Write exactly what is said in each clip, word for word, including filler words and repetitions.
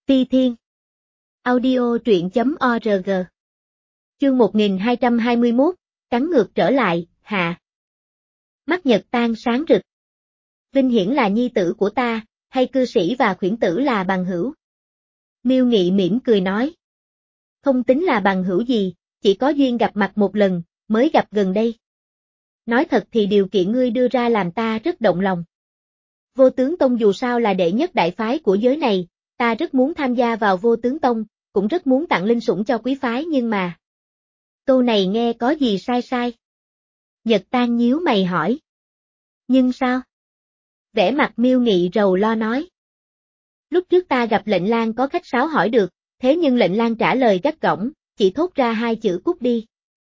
Ti Thiên. Audio truyện chấm org. Chương một nghìn hai trăm hai mươi mốt, cắn ngược trở lại, hạ. Mắt Nhật Tang sáng rực. Vinh Hiển là nhi tử của ta, hay cư sĩ và khuyển tử là bằng hữu? Miêu Nghị mỉm cười nói. Không tính là bằng hữu gì, chỉ có duyên gặp mặt một lần, mới gặp gần đây. Nói thật thì điều kiện ngươi đưa ra làm ta rất động lòng. Vô Tướng Tông dù sao là đệ nhất đại phái của giới này, ta rất muốn tham gia vào Vô Tướng Tông, cũng rất muốn tặng linh sủng cho quý phái nhưng mà... Câu này nghe có gì sai sai? Nhật Tang nhíu mày hỏi. Nhưng sao? Vẻ mặt Miêu Nghị rầu lo nói. Lúc trước ta gặp lệnh lang có khách sáo hỏi được, thế nhưng lệnh lang trả lời gắt gỏng, chỉ thốt ra hai chữ cút đi.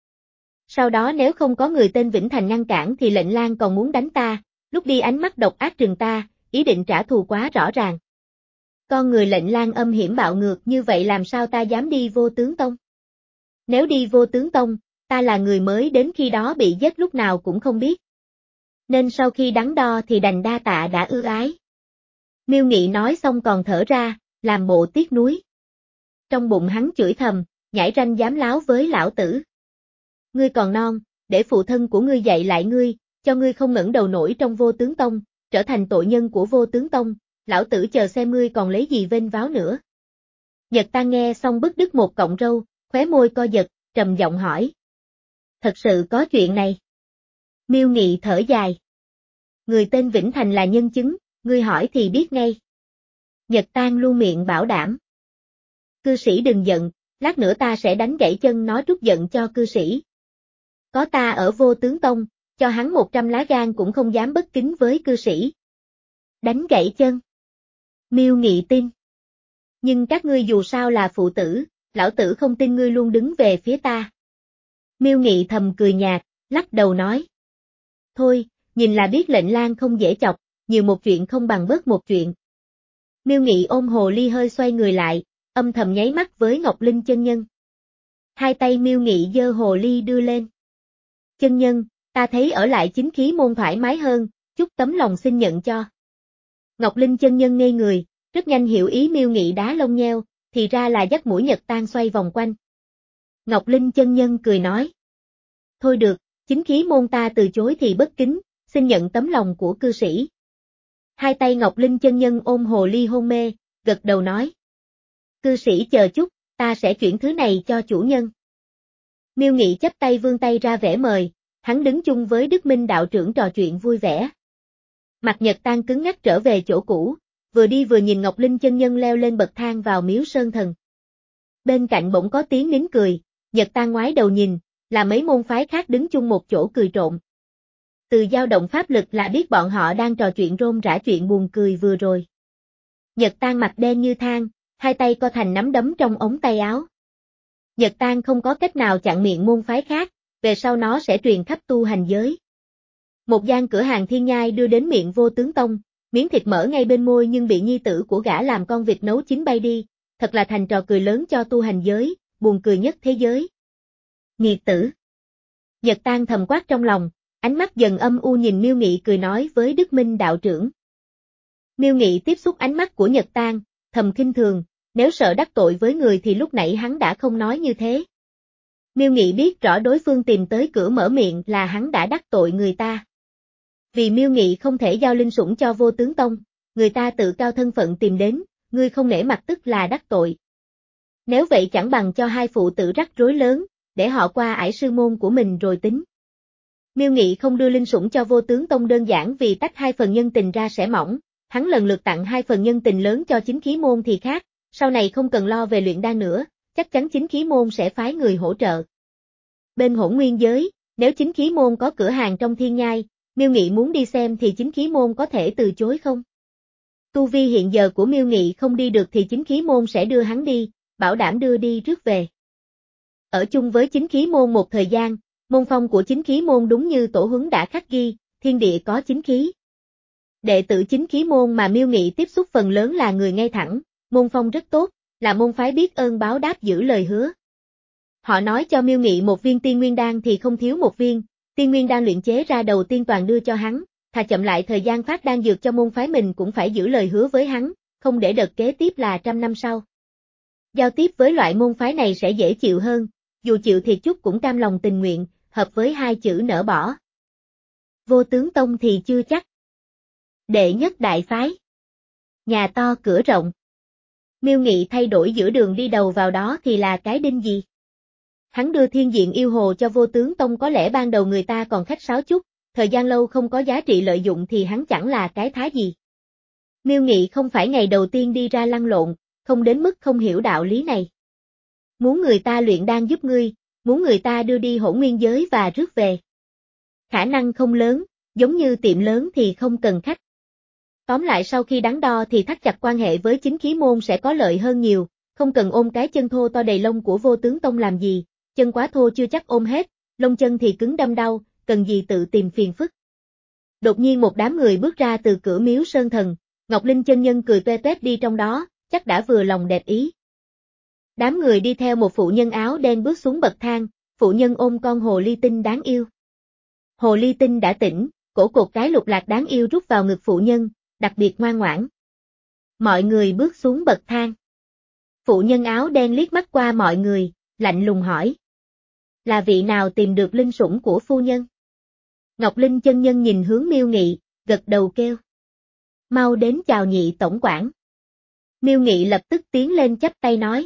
Sau đó nếu không có người tên Vĩnh Thành ngăn cản thì lệnh lang còn muốn đánh ta, lúc đi ánh mắt độc ác trừng ta, ý định trả thù quá rõ ràng. Con người lệnh lang âm hiểm bạo ngược như vậy làm sao ta dám đi Vô Tướng Tông? Nếu đi Vô Tướng Tông, ta là người mới đến khi đó bị giết lúc nào cũng không biết. Nên sau khi đắn đo thì đành đa tạ đã ưu ái. Miêu Nghị nói xong còn thở ra, làm bộ tiếc nuối. Trong bụng hắn chửi thầm, nhãi ranh dám láo với lão tử. Ngươi còn non, để phụ thân của ngươi dạy lại ngươi, cho ngươi không ngẩng đầu nổi trong Vô Tướng Tông, trở thành tội nhân của Vô Tướng Tông, lão tử chờ xem ngươi còn lấy gì vênh váo nữa. Nhật Tang nghe xong bứt đứt một cọng râu, khóe môi co giật, trầm giọng hỏi. Thật sự có chuyện này? Miêu Nghị thở dài. Người tên Vĩnh Thành là nhân chứng, ngươi hỏi thì biết ngay. Nhật Tang luôn miệng bảo đảm. Cư sĩ đừng giận, lát nữa ta sẽ đánh gãy chân nó trút giận cho cư sĩ. Có ta ở Vô Tướng Tông, cho hắn một trăm lá gan cũng không dám bất kính với cư sĩ. Đánh gãy chân. Miêu Nghị tin. Nhưng các ngươi dù sao là phụ tử, lão tử không tin ngươi luôn đứng về phía ta. Miêu Nghị thầm cười nhạt, lắc đầu nói. Thôi, nhìn là biết lệnh lang không dễ chọc, nhiều một chuyện không bằng bớt một chuyện. Miêu Nghị ôm hồ ly hơi xoay người lại, âm thầm nháy mắt với Ngọc Linh chân nhân. Hai tay Miêu Nghị giơ hồ ly đưa lên. Chân nhân, ta thấy ở lại chính khí môn thoải mái hơn, chút tấm lòng xin nhận cho. Ngọc Linh chân nhân ngây người, rất nhanh hiểu ý Miêu Nghị đá lông nheo, thì ra là dắt mũi Nhật Tang xoay vòng quanh. Ngọc Linh chân nhân cười nói. Thôi được, chính khí môn ta từ chối thì bất kính, xin nhận tấm lòng của cư sĩ. Hai tay Ngọc Linh chân nhân ôm hồ ly hôn mê, gật đầu nói. Cư sĩ chờ chút, ta sẽ chuyển thứ này cho chủ nhân. Miêu Nghị chắp tay vươn tay ra vẻ mời, hắn đứng chung với Đức Minh đạo trưởng trò chuyện vui vẻ. Mặt Nhật Tang cứng ngắc trở về chỗ cũ, vừa đi vừa nhìn Ngọc Linh chân nhân leo lên bậc thang vào miếu sơn thần. Bên cạnh bỗng có tiếng nín cười, Nhật Tang ngoái đầu nhìn, là mấy môn phái khác đứng chung một chỗ cười trộn. Từ dao động pháp lực là biết bọn họ đang trò chuyện rôm rã chuyện buồn cười vừa rồi. Nhật Tang mặt đen như than, hai tay co thành nắm đấm trong ống tay áo. Nhật Tang không có cách nào chặn miệng môn phái khác, về sau nó sẽ truyền khắp tu hành giới. Một gian cửa hàng thiên nhai đưa đến miệng Vô Tướng Tông, miếng thịt mỡ ngay bên môi nhưng bị nhi tử của gã làm con vịt nấu chín bay đi, thật là thành trò cười lớn cho tu hành giới, buồn cười nhất thế giới. Nghiệt tử. Nhật Tang thầm quát trong lòng, ánh mắt dần âm u nhìn Miêu Nghị cười nói với Đức Minh đạo trưởng. Miêu Nghị tiếp xúc ánh mắt của Nhật Tang, thầm khinh thường, nếu sợ đắc tội với người thì lúc nãy hắn đã không nói như thế. Miêu Nghị biết rõ đối phương tìm tới cửa mở miệng là hắn đã đắc tội người ta. Vì Miêu Nghị không thể giao linh sủng cho Vô Tướng Tông, người ta tự cao thân phận tìm đến, ngươi không nể mặt tức là đắc tội. Nếu vậy chẳng bằng cho hai phụ tử rắc rối lớn, để họ qua ải sư môn của mình rồi tính. Miêu Nghị không đưa linh sủng cho Vô Tướng Tông đơn giản vì tách hai phần nhân tình ra sẽ mỏng, hắn lần lượt tặng hai phần nhân tình lớn cho chính khí môn thì khác, sau này không cần lo về luyện đan nữa, chắc chắn chính khí môn sẽ phái người hỗ trợ. Bên Hỗn Nguyên giới, nếu chính khí môn có cửa hàng trong thiên nhai, Miêu Nghị muốn đi xem thì chính khí môn có thể từ chối không? Tu vi hiện giờ của Miêu Nghị không đi được thì chính khí môn sẽ đưa hắn đi, bảo đảm đưa đi rước về. Ở chung với chính khí môn một thời gian, môn phong của chính khí môn đúng như tổ huấn đã khắc ghi, thiên địa có chính khí. Đệ tử chính khí môn mà Miêu Nghị tiếp xúc phần lớn là người ngay thẳng, môn phong rất tốt, là môn phái biết ơn báo đáp giữ lời hứa. Họ nói cho Miêu Nghị một viên tiên nguyên đan thì không thiếu một viên, tiên nguyên đan luyện chế ra đầu tiên toàn đưa cho hắn, thà chậm lại thời gian phát đan dược cho môn phái mình cũng phải giữ lời hứa với hắn, không để đợt kế tiếp là trăm năm sau. Giao tiếp với loại môn phái này sẽ dễ chịu hơn, dù chịu thiệt chút cũng cam lòng tình nguyện, hợp với hai chữ nỡ bỏ. Vô tướng tông thì chưa chắc. Đệ nhất đại phái. Nhà to cửa rộng. Miêu Nghị thay đổi giữa đường đi đầu vào đó thì là cái đinh gì? Hắn đưa thiên diện yêu hồ cho vô tướng tông, có lẽ ban đầu người ta còn khách sáo chút, thời gian lâu không có giá trị lợi dụng thì hắn chẳng là cái thá gì. Miêu Nghị không phải ngày đầu tiên đi ra lăn lộn, không đến mức không hiểu đạo lý này. Muốn người ta luyện đan giúp ngươi, muốn người ta đưa đi hỗn nguyên giới và rước về. Khả năng không lớn, giống như tiệm lớn thì không cần khách. Tóm lại sau khi đắn đo thì thắt chặt quan hệ với chính khí môn sẽ có lợi hơn nhiều, không cần ôm cái chân thô to đầy lông của vô tướng tông làm gì, chân quá thô chưa chắc ôm hết, lông chân thì cứng đâm đau, cần gì tự tìm phiền phức. Đột nhiên một đám người bước ra từ cửa miếu Sơn Thần, Ngọc Linh chân nhân cười toe toét đi trong đó, chắc đã vừa lòng đẹp ý. Đám người đi theo một phụ nhân áo đen bước xuống bậc thang, phụ nhân ôm con hồ ly tinh đáng yêu. Hồ ly tinh đã tỉnh, cổ cột cái lục lạc đáng yêu rút vào ngực phụ nhân, đặc biệt ngoan ngoãn. Mọi người bước xuống bậc thang. Phụ nhân áo đen liếc mắt qua mọi người, lạnh lùng hỏi. Là vị nào tìm được linh sủng của phu nhân? Ngọc Linh chân nhân nhìn hướng Miêu Nghị, gật đầu kêu. Mau đến chào nhị tổng quản. Miêu Nghị lập tức tiến lên chắp tay nói.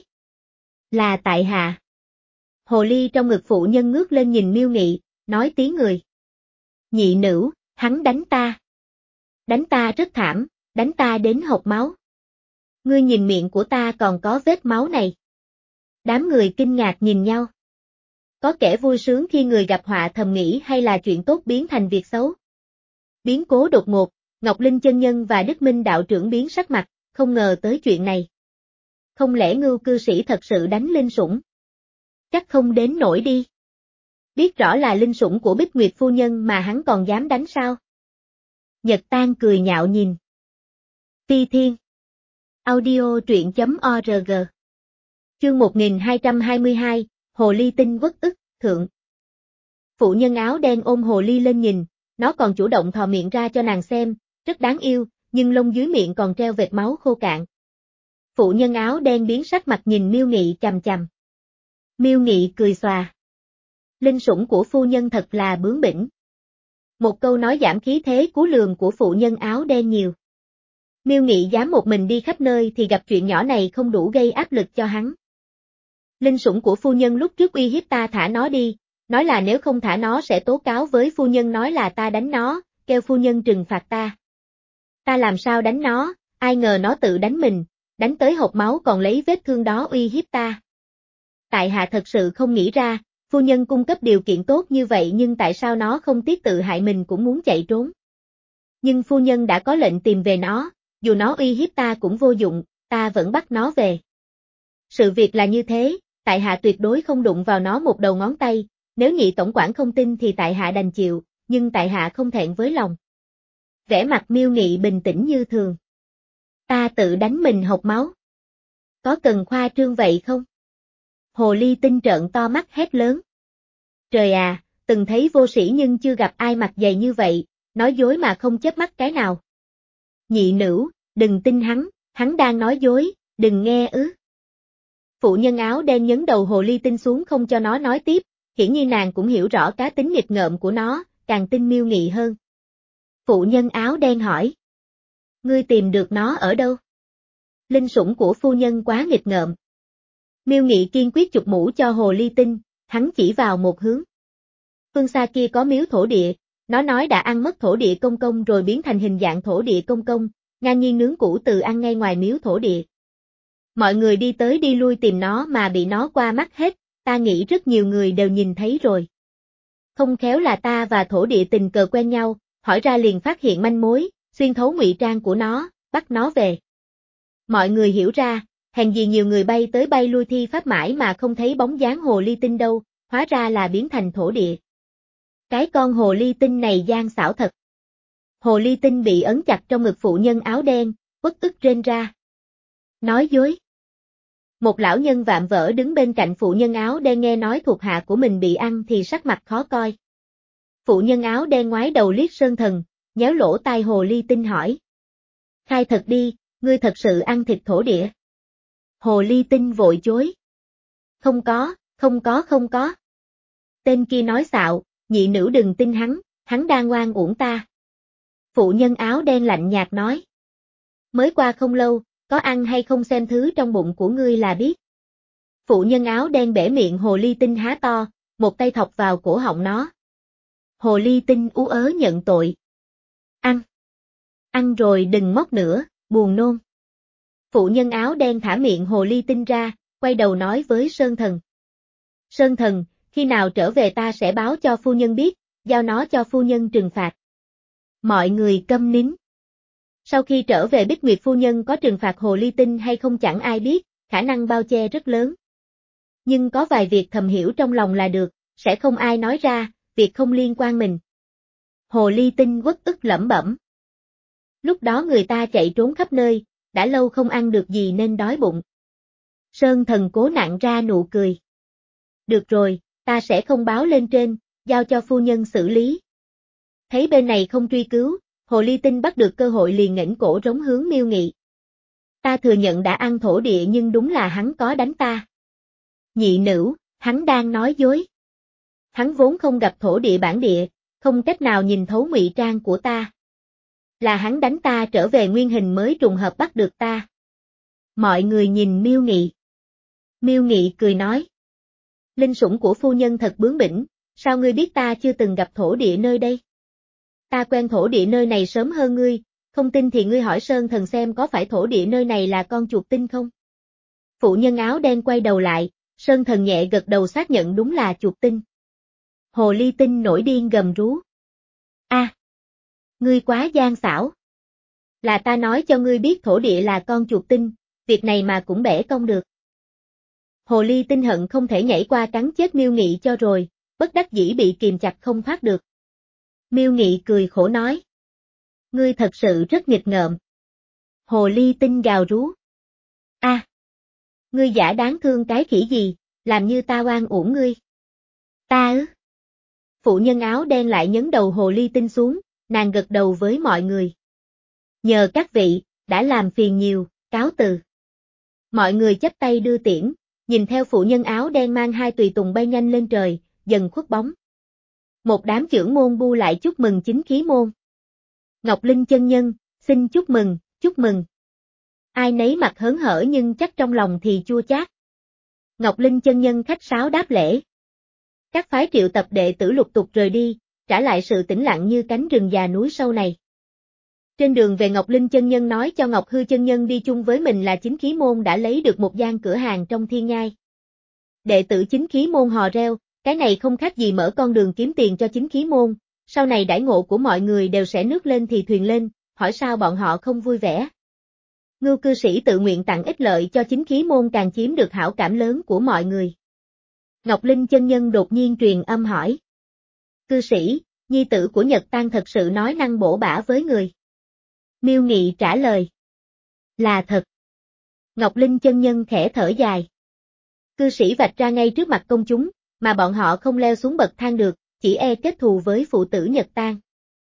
Là tại hạ. Hồ ly trong ngực phụ nhân ngước lên nhìn Miêu Nghị, nói tiếng người. Nhị nữ, hắn đánh ta. Đánh ta rất thảm, đánh ta đến hộc máu. Ngươi nhìn miệng của ta còn có vết máu này. Đám người kinh ngạc nhìn nhau. Có kẻ vui sướng khi người gặp họa thầm nghĩ hay là chuyện tốt biến thành việc xấu. Biến cố đột ngột, Ngọc Linh chân nhân và Đức Minh đạo trưởng biến sắc mặt, không ngờ tới chuyện này. Không lẽ Ngưu cư sĩ thật sự đánh linh sủng? Chắc không đến nổi đi. Biết rõ là linh sủng của Bích Nguyệt phu nhân mà hắn còn dám đánh sao? Nhật Tan cười nhạo nhìn. Phi Thiên. Audio truyện chấm org. Chương một nghìn hai trăm hai mươi hai, Hồ ly tinh uất ức, thượng. Phụ nhân áo đen ôm hồ ly lên nhìn, nó còn chủ động thò miệng ra cho nàng xem, rất đáng yêu, nhưng lông dưới miệng còn treo vệt máu khô cạn. Phụ nhân áo đen biến sắc mặt nhìn Miêu Nghị chằm chằm. Miêu Nghị cười xòa. Linh sủng của phu nhân thật là bướng bỉnh. Một câu nói giảm khí thế cú lường của phụ nhân áo đen nhiều. Miêu Nghị dám một mình đi khắp nơi thì gặp chuyện nhỏ này không đủ gây áp lực cho hắn. Linh sủng của phu nhân lúc trước uy hiếp ta thả nó đi, nói là nếu không thả nó sẽ tố cáo với phu nhân nói là ta đánh nó, kêu phu nhân trừng phạt ta. Ta làm sao đánh nó, ai ngờ nó tự đánh mình, đánh tới hộc máu còn lấy vết thương đó uy hiếp ta. Tại hạ thật sự không nghĩ ra, phu nhân cung cấp điều kiện tốt như vậy nhưng tại sao nó không tiếc tự hại mình cũng muốn chạy trốn. Nhưng phu nhân đã có lệnh tìm về nó, dù nó uy hiếp ta cũng vô dụng, ta vẫn bắt nó về. Sự việc là như thế, tại hạ tuyệt đối không đụng vào nó một đầu ngón tay, nếu nhị tổng quản không tin thì tại hạ đành chịu, nhưng tại hạ không thẹn với lòng. Vẻ mặt Miêu Nghị bình tĩnh như thường. Ta tự đánh mình hộc máu. Có cần khoa trương vậy không? Hồ ly tinh trợn to mắt hét lớn. Trời à, từng thấy vô sĩ nhưng chưa gặp ai mặt dày như vậy, nói dối mà không chớp mắt cái nào. Nhị nữ, đừng tin hắn, hắn đang nói dối, đừng nghe ư. Phụ nhân áo đen nhấn đầu hồ ly tinh xuống không cho nó nói tiếp, hiển nhiên nàng cũng hiểu rõ cá tính nghịch ngợm của nó, càng tin Miêu Nghị hơn. Phụ nhân áo đen hỏi. Ngươi tìm được nó ở đâu? Linh sủng của phu nhân quá nghịch ngợm. Miêu Nghị kiên quyết chụp mũ cho hồ ly tinh, hắn chỉ vào một hướng. Phương xa kia có miếu thổ địa, nó nói đã ăn mất thổ địa công công rồi biến thành hình dạng thổ địa công công, ngang nhiên nướng củ từ ăn ngay ngoài miếu thổ địa. Mọi người đi tới đi lui tìm nó mà bị nó qua mắt hết, ta nghĩ rất nhiều người đều nhìn thấy rồi. Không khéo là ta và thổ địa tình cờ quen nhau, hỏi ra liền phát hiện manh mối, xuyên thấu ngụy trang của nó, bắt nó về. Mọi người hiểu ra, hèn gì nhiều người bay tới bay lui thi pháp mãi mà không thấy bóng dáng hồ ly tinh đâu, hóa ra là biến thành thổ địa. Cái con hồ ly tinh này gian xảo thật. Hồ ly tinh bị ấn chặt trong ngực phụ nhân áo đen, uất ức rên ra. Nói dối. Một lão nhân vạm vỡ đứng bên cạnh phụ nhân áo đen nghe nói thuộc hạ của mình bị ăn thì sắc mặt khó coi. Phụ nhân áo đen ngoái đầu liếc Sơn Thần, nhéo lỗ tai hồ ly tinh hỏi. Khai thật đi, ngươi thật sự ăn thịt thổ địa. Hồ ly tinh vội chối. Không có, không có không có. Tên kia nói xạo, nhị nữ đừng tin hắn, hắn đang oan uổng ta. Phụ nhân áo đen lạnh nhạt nói. Mới qua không lâu, có ăn hay không xem thứ trong bụng của ngươi là biết. Phụ nhân áo đen bể miệng hồ ly tinh há to, một tay thọc vào cổ họng nó. Hồ ly tinh ú ớ nhận tội. Ăn. Ăn rồi đừng móc nữa, buồn nôn. Phụ nhân áo đen thả miệng hồ ly tinh ra, quay đầu nói với Sơn Thần. Sơn Thần, khi nào trở về ta sẽ báo cho phu nhân biết, giao nó cho phu nhân trừng phạt. Mọi người câm nín. Sau khi trở về Bích Nguyệt phu nhân có trừng phạt hồ ly tinh hay không chẳng ai biết, khả năng bao che rất lớn. Nhưng có vài việc thầm hiểu trong lòng là được, sẽ không ai nói ra, việc không liên quan mình. Hồ ly tinh uất ức lẩm bẩm. Lúc đó người ta chạy trốn khắp nơi, đã lâu không ăn được gì nên đói bụng. Sơn Thần cố nặn ra nụ cười. Được rồi, ta sẽ không báo lên trên, giao cho phu nhân xử lý. Thấy bên này không truy cứu, hồ ly tinh bắt được cơ hội liền nghển cổ rống hướng Miêu Nghị. Ta thừa nhận đã ăn thổ địa nhưng đúng là hắn có đánh ta. Nhị nữ, hắn đang nói dối. Hắn vốn không gặp thổ địa bản địa, không cách nào nhìn thấu ngụy trang của ta. Là hắn đánh ta trở về nguyên hình mới trùng hợp bắt được ta. Mọi người nhìn Miêu Nghị. Miêu Nghị cười nói. Linh sủng của phu nhân thật bướng bỉnh, sao ngươi biết ta chưa từng gặp thổ địa nơi đây? Ta quen thổ địa nơi này sớm hơn ngươi, không tin thì ngươi hỏi Sơn Thần xem có phải thổ địa nơi này là con chuột tinh không? Phụ nhân áo đen quay đầu lại, Sơn Thần nhẹ gật đầu xác nhận đúng là chuột tinh. Hồ ly tinh nổi điên gầm rú. A, à, ngươi quá gian xảo. Là ta nói cho ngươi biết thổ địa là con chuột tinh, việc này mà cũng bẻ cong được. Hồ ly tinh hận không thể nhảy qua cắn chết Miêu Nghị cho rồi, bất đắc dĩ bị kìm chặt không thoát được. Miêu Nghị cười khổ nói. Ngươi thật sự rất nghịch ngợm. Hồ ly tinh gào rú. A, à, ngươi giả đáng thương cái khỉ gì, làm như ta oan uổng ngươi. Ta ư? Phụ nhân áo đen lại nhấn đầu hồ ly tinh xuống, nàng gật đầu với mọi người. Nhờ các vị, đã làm phiền nhiều, cáo từ. Mọi người chắp tay đưa tiễn, nhìn theo phụ nhân áo đen mang hai tùy tùng bay nhanh lên trời, dần khuất bóng. Một đám trưởng môn bu lại chúc mừng chính khí môn. Ngọc Linh chân nhân, xin chúc mừng, chúc mừng. Ai nấy mặt hớn hở nhưng chắc trong lòng thì chua chát. Ngọc Linh chân nhân khách sáo đáp lễ. Các phái triệu tập đệ tử lục tục rời đi, trả lại sự tĩnh lặng như cánh rừng già núi sâu này. Trên đường về Ngọc Linh chân nhân nói cho Ngọc Hư chân nhân đi chung với mình là chính khí môn đã lấy được một gian cửa hàng trong thiên nhai. Đệ tử chính khí môn hò reo, cái này không khác gì mở con đường kiếm tiền cho chính khí môn, sau này đãi ngộ của mọi người đều sẽ nước lên thì thuyền lên, hỏi sao bọn họ không vui vẻ. Ngưu cư sĩ tự nguyện tặng ích lợi cho chính khí môn càng chiếm được hảo cảm lớn của mọi người. Ngọc Linh chân nhân đột nhiên truyền âm hỏi. Cư sĩ, nhi tử của Nhật Tan thật sự nói năng bổ bả với người. Miêu Nghị trả lời. Là thật. Ngọc Linh chân nhân khẽ thở dài. Cư sĩ vạch ra ngay trước mặt công chúng, mà bọn họ không leo xuống bậc thang được, chỉ e kết thù với phụ tử Nhật Tan.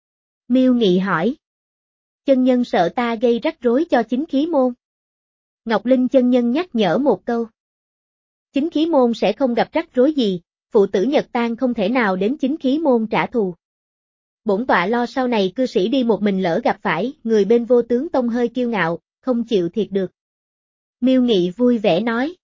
Miêu Nghị hỏi. Chân nhân sợ ta gây rắc rối cho chính khí môn. Ngọc Linh chân nhân nhắc nhở một câu. Chính khí môn sẽ không gặp rắc rối gì, phụ tử Nhật Tan không thể nào đến chính khí môn trả thù. Bổn tọa lo sau này cư sĩ đi một mình lỡ gặp phải người bên Vô Tướng Tông hơi kiêu ngạo, không chịu thiệt được. Miêu Nghị vui vẻ nói.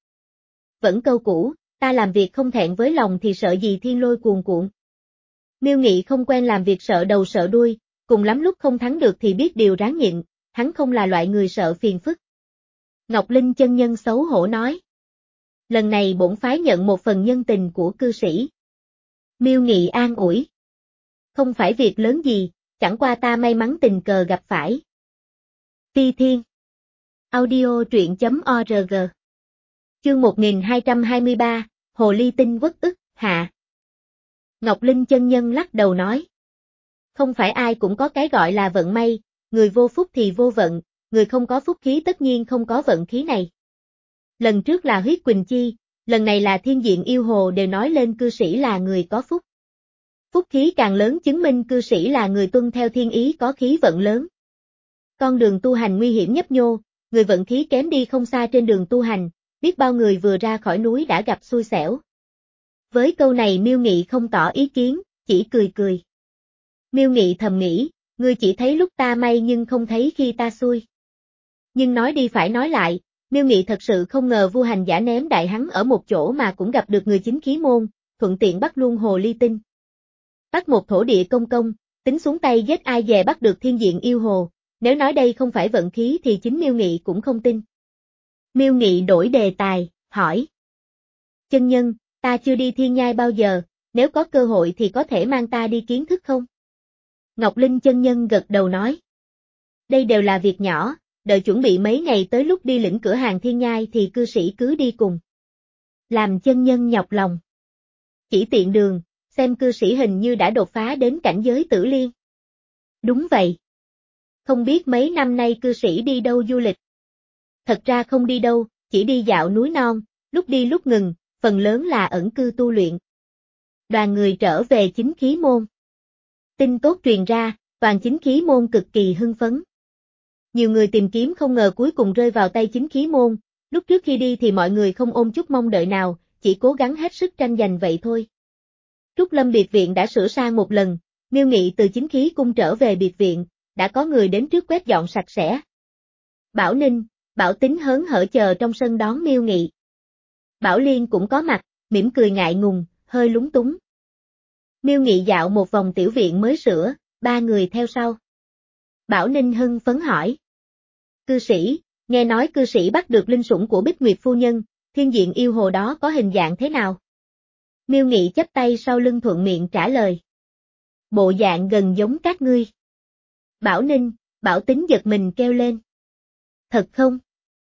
Vẫn câu cũ, ta làm việc không thẹn với lòng thì sợ gì thiên lôi cuồn cuộn. Miêu Nghị không quen làm việc sợ đầu sợ đuôi, cùng lắm lúc không thắng được thì biết điều ráng nhịn, hắn không là loại người sợ phiền phức. Ngọc Linh chân nhân xấu hổ nói. Lần này bổn phái nhận một phần nhân tình của cư sĩ. Miêu Nghị an ủi. Không phải việc lớn gì, chẳng qua ta may mắn tình cờ gặp phải. Phi Thiên Audio truyện chấm org Chương một nghìn hai trăm hai mươi ba, Hồ ly tinh uất ức, hạ. Ngọc Linh chân nhân lắc đầu nói. Không phải ai cũng có cái gọi là vận may, người vô phúc thì vô vận, người không có phúc khí tất nhiên không có vận khí này. Lần trước là huyết Quỳnh Chi, lần này là thiên diện yêu hồ đều nói lên cư sĩ là người có phúc. Phúc khí càng lớn chứng minh cư sĩ là người tuân theo thiên ý có khí vận lớn. Con đường tu hành nguy hiểm nhấp nhô, người vận khí kém đi không xa trên đường tu hành, biết bao người vừa ra khỏi núi đã gặp xui xẻo. Với câu này Miêu Nghị không tỏ ý kiến, chỉ cười cười. Miêu Nghị thầm nghĩ, ngươi chỉ thấy lúc ta may nhưng không thấy khi ta xui. Nhưng nói đi phải nói lại, Miêu Nghị thật sự không ngờ Vu Hành Giả ném đại hắn ở một chỗ mà cũng gặp được người chính khí môn, thuận tiện bắt luôn hồ ly tinh. Bắt một thổ địa công công, tính xuống tay giết ai dè bắt được thiên diện yêu hồ, nếu nói đây không phải vận khí thì chính Miêu Nghị cũng không tin. Miêu Nghị đổi đề tài, hỏi. Chân nhân, ta chưa đi thiên nhai bao giờ, nếu có cơ hội thì có thể mang ta đi kiến thức không? Ngọc Linh chân nhân gật đầu nói. Đây đều là việc nhỏ, đợi chuẩn bị mấy ngày tới lúc đi lĩnh cửa hàng thiên nhai thì cư sĩ cứ đi cùng. Làm chân nhân nhọc lòng. Chỉ tiện đường, xem cư sĩ hình như đã đột phá đến cảnh giới tử liên. Đúng vậy. Không biết mấy năm nay cư sĩ đi đâu du lịch? Thật ra không đi đâu, chỉ đi dạo núi non, lúc đi lúc ngừng, phần lớn là ẩn cư tu luyện. Đoàn người trở về chính khí môn. Tin tốt truyền ra, toàn chính khí môn cực kỳ hưng phấn. Nhiều người tìm kiếm không ngờ cuối cùng rơi vào tay chính khí môn, lúc trước khi đi thì mọi người không ôm chút mong đợi nào, chỉ cố gắng hết sức tranh giành vậy thôi. Trúc Lâm biệt viện đã sửa sang một lần, Miêu Nghị từ chính khí cung trở về biệt viện, đã có người đến trước quét dọn sạch sẽ. Bảo Ninh, Bảo Tính hớn hở chờ trong sân đón Miêu Nghị. Bảo Liên cũng có mặt, mỉm cười ngại ngùng, hơi lúng túng. Miêu Nghị dạo một vòng tiểu viện mới sửa, ba người theo sau. Bảo Ninh hưng phấn hỏi. Cư sĩ, nghe nói cư sĩ bắt được linh sủng của Bích Nguyệt phu nhân, thiên diện yêu hồ đó có hình dạng thế nào? Miêu Nghị chắp tay sau lưng thuận miệng trả lời. Bộ dạng gần giống các ngươi. Bảo Ninh, Bảo Tính giật mình kêu lên. Thật không?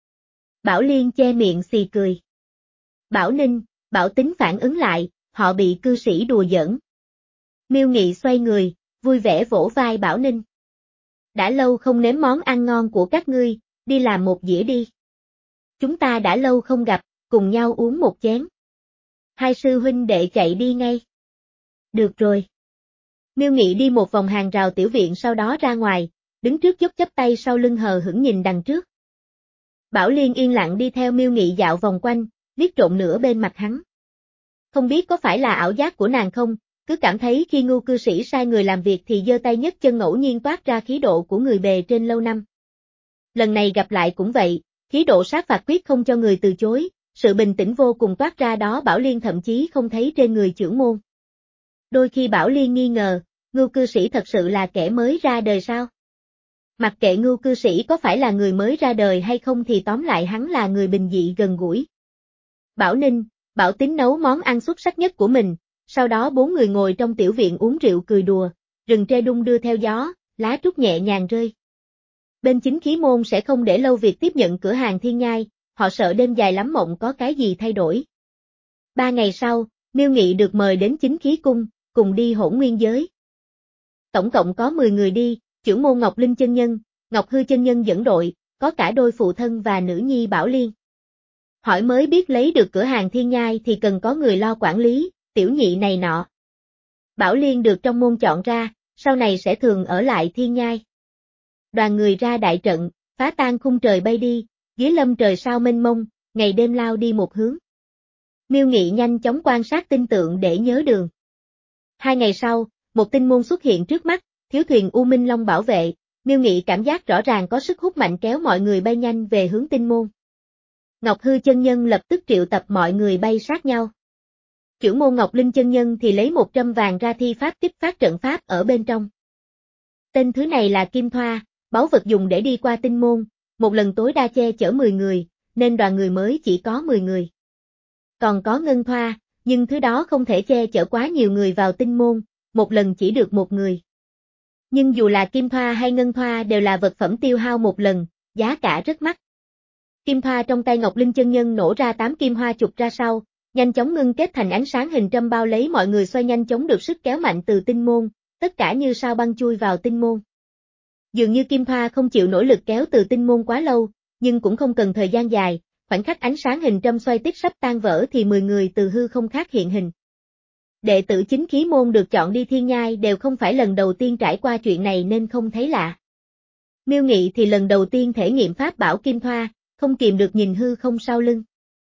Bảo Liên che miệng xì cười. Bảo Ninh, Bảo Tính phản ứng lại, họ bị cư sĩ đùa giỡn. Miêu Nghị xoay người, vui vẻ vỗ vai Bảo Ninh. Đã lâu không nếm món ăn ngon của các ngươi, đi làm một dĩa đi. Chúng ta đã lâu không gặp, cùng nhau uống một chén. Hai sư huynh đệ chạy đi ngay. Được rồi. Miêu Nghị đi một vòng hàng rào tiểu viện sau đó ra ngoài, đứng trước dốc chắp tay sau lưng hờ hững nhìn đằng trước. Bảo Liên yên lặng đi theo Miêu Nghị dạo vòng quanh, liếc trộm nửa bên mặt hắn. Không biết có phải là ảo giác của nàng không, cứ cảm thấy khi Ngưu cư sĩ sai người làm việc thì giơ tay nhấc chân ngẫu nhiên toát ra khí độ của người bề trên lâu năm. Lần này gặp lại cũng vậy, khí độ sát phạt quyết không cho người từ chối, sự bình tĩnh vô cùng toát ra đó Bảo Liên thậm chí không thấy trên người chưởng môn. Đôi khi Bảo Liên nghi ngờ, Ngưu cư sĩ thật sự là kẻ mới ra đời sao? Mặc kệ Ngưu cư sĩ có phải là người mới ra đời hay không thì tóm lại hắn là người bình dị gần gũi. Bảo Ninh, Bảo Tính nấu món ăn xuất sắc nhất của mình, sau đó bốn người ngồi trong tiểu viện uống rượu cười đùa, rừng tre đung đưa theo gió, lá trúc nhẹ nhàng rơi. Bên chính khí môn sẽ không để lâu việc tiếp nhận cửa hàng thiên nhai, họ sợ đêm dài lắm mộng có cái gì thay đổi. Ba ngày sau, Miêu Nghị được mời đến chính khí cung, cùng đi Hỗn Nguyên giới. Tổng cộng có mười người đi, chưởng môn Ngọc Linh chân nhân, Ngọc Hư chân nhân dẫn đội, có cả đôi phụ thân và nữ nhi Bảo Liên. Hỏi mới biết lấy được cửa hàng thiên nhai thì cần có người lo quản lý, tiểu nhị này nọ. Bảo Liên được trong môn chọn ra, sau này sẽ thường ở lại thiên nhai. Đoàn người ra đại trận, phá tan khung trời bay đi, dưới lâm trời sao mênh mông, ngày đêm lao đi một hướng. Miêu Nghị nhanh chóng quan sát tinh tượng để nhớ đường. Hai ngày sau, một tinh môn xuất hiện trước mắt, thiếu thuyền U Minh Long bảo vệ, Miêu Nghị cảm giác rõ ràng có sức hút mạnh kéo mọi người bay nhanh về hướng tinh môn. Ngọc Hư chân nhân lập tức triệu tập mọi người bay sát nhau. Chưởng môn Ngọc Linh chân nhân thì lấy một trăm vàng ra thi pháp kích phát trận pháp ở bên trong. Tên thứ này là Kim Thoa, báu vật dùng để đi qua tinh môn, một lần tối đa che chở mười người, nên đoàn người mới chỉ có mười người. Còn có Ngân Thoa, nhưng thứ đó không thể che chở quá nhiều người vào tinh môn, một lần chỉ được một người. Nhưng dù là Kim Thoa hay Ngân Thoa đều là vật phẩm tiêu hao một lần, giá cả rất mắc. Kim Thoa trong tay Ngọc Linh chân nhân nổ ra tám kim hoa chụp ra sau, nhanh chóng ngưng kết thành ánh sáng hình trâm bao lấy mọi người xoay nhanh chóng được sức kéo mạnh từ tinh môn, tất cả như sao băng chui vào tinh môn. Dường như Kim Thoa không chịu nổi lực kéo từ tinh môn quá lâu, nhưng cũng không cần thời gian dài, khoảnh khắc ánh sáng hình trâm xoay tích sắp tan vỡ thì mười người từ hư không khác hiện hình. Đệ tử chính khí môn được chọn đi thiên nhai đều không phải lần đầu tiên trải qua chuyện này nên không thấy lạ. Miêu Nghị thì lần đầu tiên thể nghiệm pháp bảo Kim Thoa, không kìm được nhìn hư không sau lưng.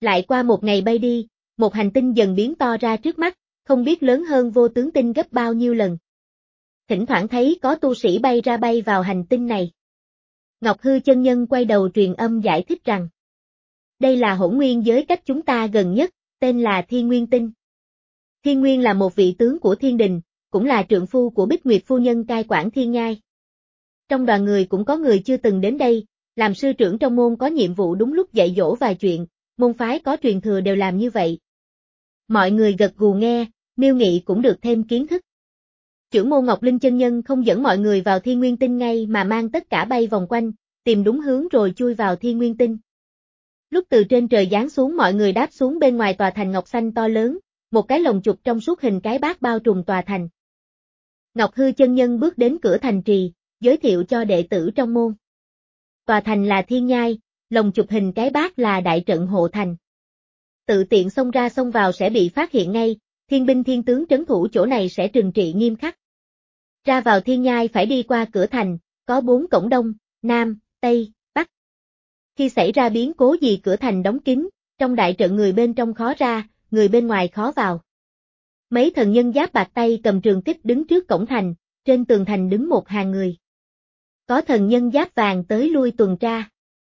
Lại qua một ngày bay đi, một hành tinh dần biến to ra trước mắt, không biết lớn hơn vô tướng tinh gấp bao nhiêu lần. Thỉnh thoảng thấy có tu sĩ bay ra bay vào hành tinh này. Ngọc Hư chân nhân quay đầu truyền âm giải thích rằng, đây là hỗn nguyên giới cách chúng ta gần nhất, tên là Thiên Nguyên Tinh. Thiên Nguyên là một vị tướng của thiên đình, cũng là trượng phu của Bích Nguyệt phu nhân cai quản thiên nhai. Trong đoàn người cũng có người chưa từng đến đây, làm sư trưởng trong môn có nhiệm vụ đúng lúc dạy dỗ vài chuyện, môn phái có truyền thừa đều làm như vậy. Mọi người gật gù nghe, Miêu Nghị cũng được thêm kiến thức. Trưởng môn Ngọc Linh chân nhân không dẫn mọi người vào Thiên Nguyên Tinh ngay mà mang tất cả bay vòng quanh, tìm đúng hướng rồi chui vào Thiên Nguyên Tinh. Lúc từ trên trời giáng xuống mọi người đáp xuống bên ngoài tòa thành ngọc xanh to lớn, một cái lồng chụp trong suốt hình cái bát bao trùm tòa thành. Ngọc Hư chân nhân bước đến cửa thành trì, giới thiệu cho đệ tử trong môn. Tòa thành là thiên nhai, lồng chụp hình cái bát là đại trận hộ thành. Tự tiện xông ra xông vào sẽ bị phát hiện ngay, thiên binh thiên tướng trấn thủ chỗ này sẽ trừng trị nghiêm khắc. Ra vào thiên nhai phải đi qua cửa thành, có bốn cổng đông, nam, tây, bắc. Khi xảy ra biến cố gì cửa thành đóng kín, trong đại trận người bên trong khó ra, người bên ngoài khó vào. Mấy thần nhân giáp bạc tay cầm trường kích đứng trước cổng thành, trên tường thành đứng một hàng người. Có thần nhân giáp vàng tới lui tuần tra.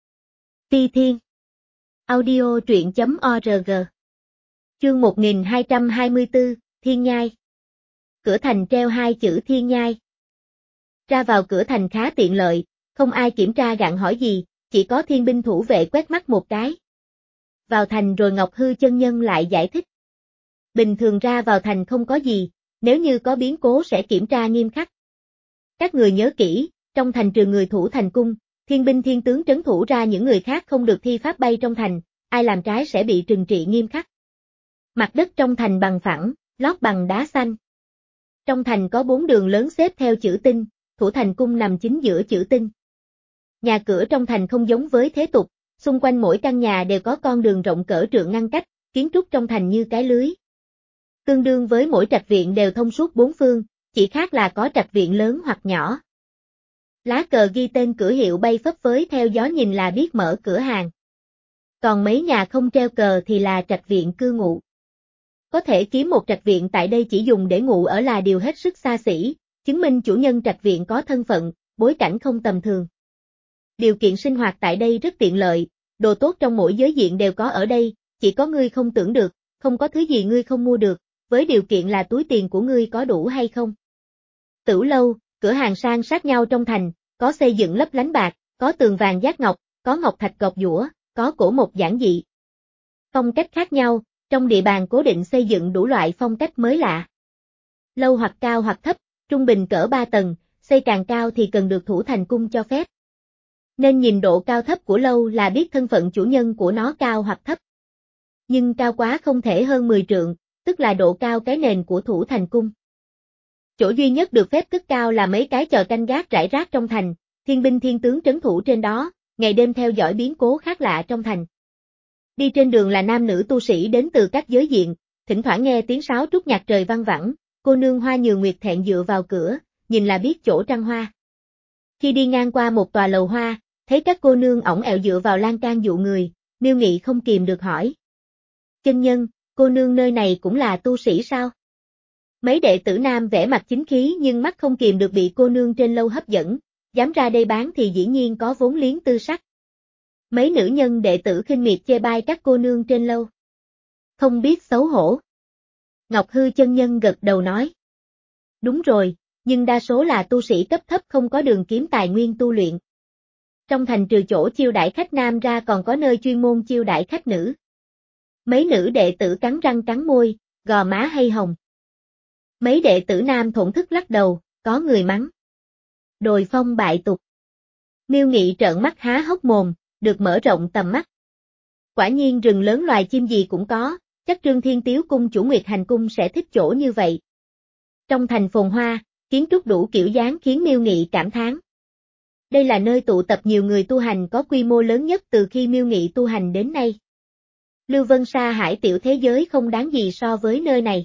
Ti Thiên Audio truyện chấm org Chương một nghìn hai trăm hai mươi tư, Thiên Nhai. Cửa thành treo hai chữ Thiên Nhai. Ra vào cửa thành khá tiện lợi, không ai kiểm tra gặng hỏi gì, chỉ có thiên binh thủ vệ quét mắt một cái. Vào thành rồi Ngọc Hư chân nhân lại giải thích. Bình thường ra vào thành không có gì, nếu như có biến cố sẽ kiểm tra nghiêm khắc. Các người nhớ kỹ, trong thành trừ người thủ thành cung, thiên binh thiên tướng trấn thủ ra những người khác không được thi pháp bay trong thành, ai làm trái sẽ bị trừng trị nghiêm khắc. Mặt đất trong thành bằng phẳng, lót bằng đá xanh. Trong thành có bốn đường lớn xếp theo chữ tinh, thủ thành cung nằm chính giữa chữ tinh. Nhà cửa trong thành không giống với thế tục, xung quanh mỗi căn nhà đều có con đường rộng cỡ trượng ngăn cách, kiến trúc trong thành như cái lưới. Tương đương với mỗi trạch viện đều thông suốt bốn phương, chỉ khác là có trạch viện lớn hoặc nhỏ. Lá cờ ghi tên cửa hiệu bay phấp phới theo gió nhìn là biết mở cửa hàng. Còn mấy nhà không treo cờ thì là trạch viện cư ngụ. Có thể kiếm một trạch viện tại đây chỉ dùng để ngụ ở là điều hết sức xa xỉ, chứng minh chủ nhân trạch viện có thân phận, bối cảnh không tầm thường. Điều kiện sinh hoạt tại đây rất tiện lợi, đồ tốt trong mỗi giới diện đều có ở đây, chỉ có ngươi không tưởng được, không có thứ gì ngươi không mua được, với điều kiện là túi tiền của ngươi có đủ hay không. Tửu lâu, cửa hàng sang sát nhau trong thành, có xây dựng lấp lánh bạc, có tường vàng giác ngọc, có ngọc thạch gọt giũa, có cổ mộc giản dị. Phong cách khác nhau, trong địa bàn cố định xây dựng đủ loại phong cách mới lạ. Lâu hoặc cao hoặc thấp, trung bình cỡ ba tầng, xây càng cao thì cần được thủ thành cung cho phép. Nên nhìn độ cao thấp của lâu là biết thân phận chủ nhân của nó cao hoặc thấp. Nhưng cao quá không thể hơn mười trượng, tức là độ cao cái nền của thủ thành cung. Chỗ duy nhất được phép cất cao là mấy cái chòi canh gác rải rác trong thành, thiên binh thiên tướng trấn thủ trên đó, ngày đêm theo dõi biến cố khác lạ trong thành. Đi trên đường là nam nữ tu sĩ đến từ các giới diện, thỉnh thoảng nghe tiếng sáo trúc nhạc trời vang vẳng, cô nương Hoa Nhường Nguyệt thẹn dựa vào cửa, nhìn là biết chỗ trăng hoa. Khi đi ngang qua một tòa lầu hoa, thấy các cô nương ỏng ẹo dựa vào lan can dụ người, Miêu Nghị không kìm được hỏi. Chân nhân, cô nương nơi này cũng là tu sĩ sao? Mấy đệ tử nam vẻ mặt chính khí nhưng mắt không kìm được bị cô nương trên lâu hấp dẫn, dám ra đây bán thì dĩ nhiên có vốn liếng tư sắc. Mấy nữ nhân đệ tử khinh miệt chê bai các cô nương trên lâu. Không biết xấu hổ. Ngọc Hư chân nhân gật đầu nói. Đúng rồi, nhưng đa số là tu sĩ cấp thấp không có đường kiếm tài nguyên tu luyện. Trong thành trừ chỗ chiêu đãi khách nam ra còn có nơi chuyên môn chiêu đãi khách nữ. Mấy nữ đệ tử cắn răng cắn môi, gò má hay hồng. Mấy đệ tử nam thổn thức lắc đầu, có người mắng. Đồi phong bại tục. Miêu Nghị trợn mắt há hốc mồm, được mở rộng tầm mắt. Quả nhiên rừng lớn loài chim gì cũng có, chắc Trương Thiên Tiếu cung chủ Nguyệt Hành cung sẽ thích chỗ như vậy. Trong thành phồn hoa, kiến trúc đủ kiểu dáng khiến Miêu Nghị cảm thán. Đây là nơi tụ tập nhiều người tu hành có quy mô lớn nhất từ khi Miêu Nghị tu hành đến nay. Lưu Vân Sa Hải tiểu thế giới không đáng gì so với nơi này.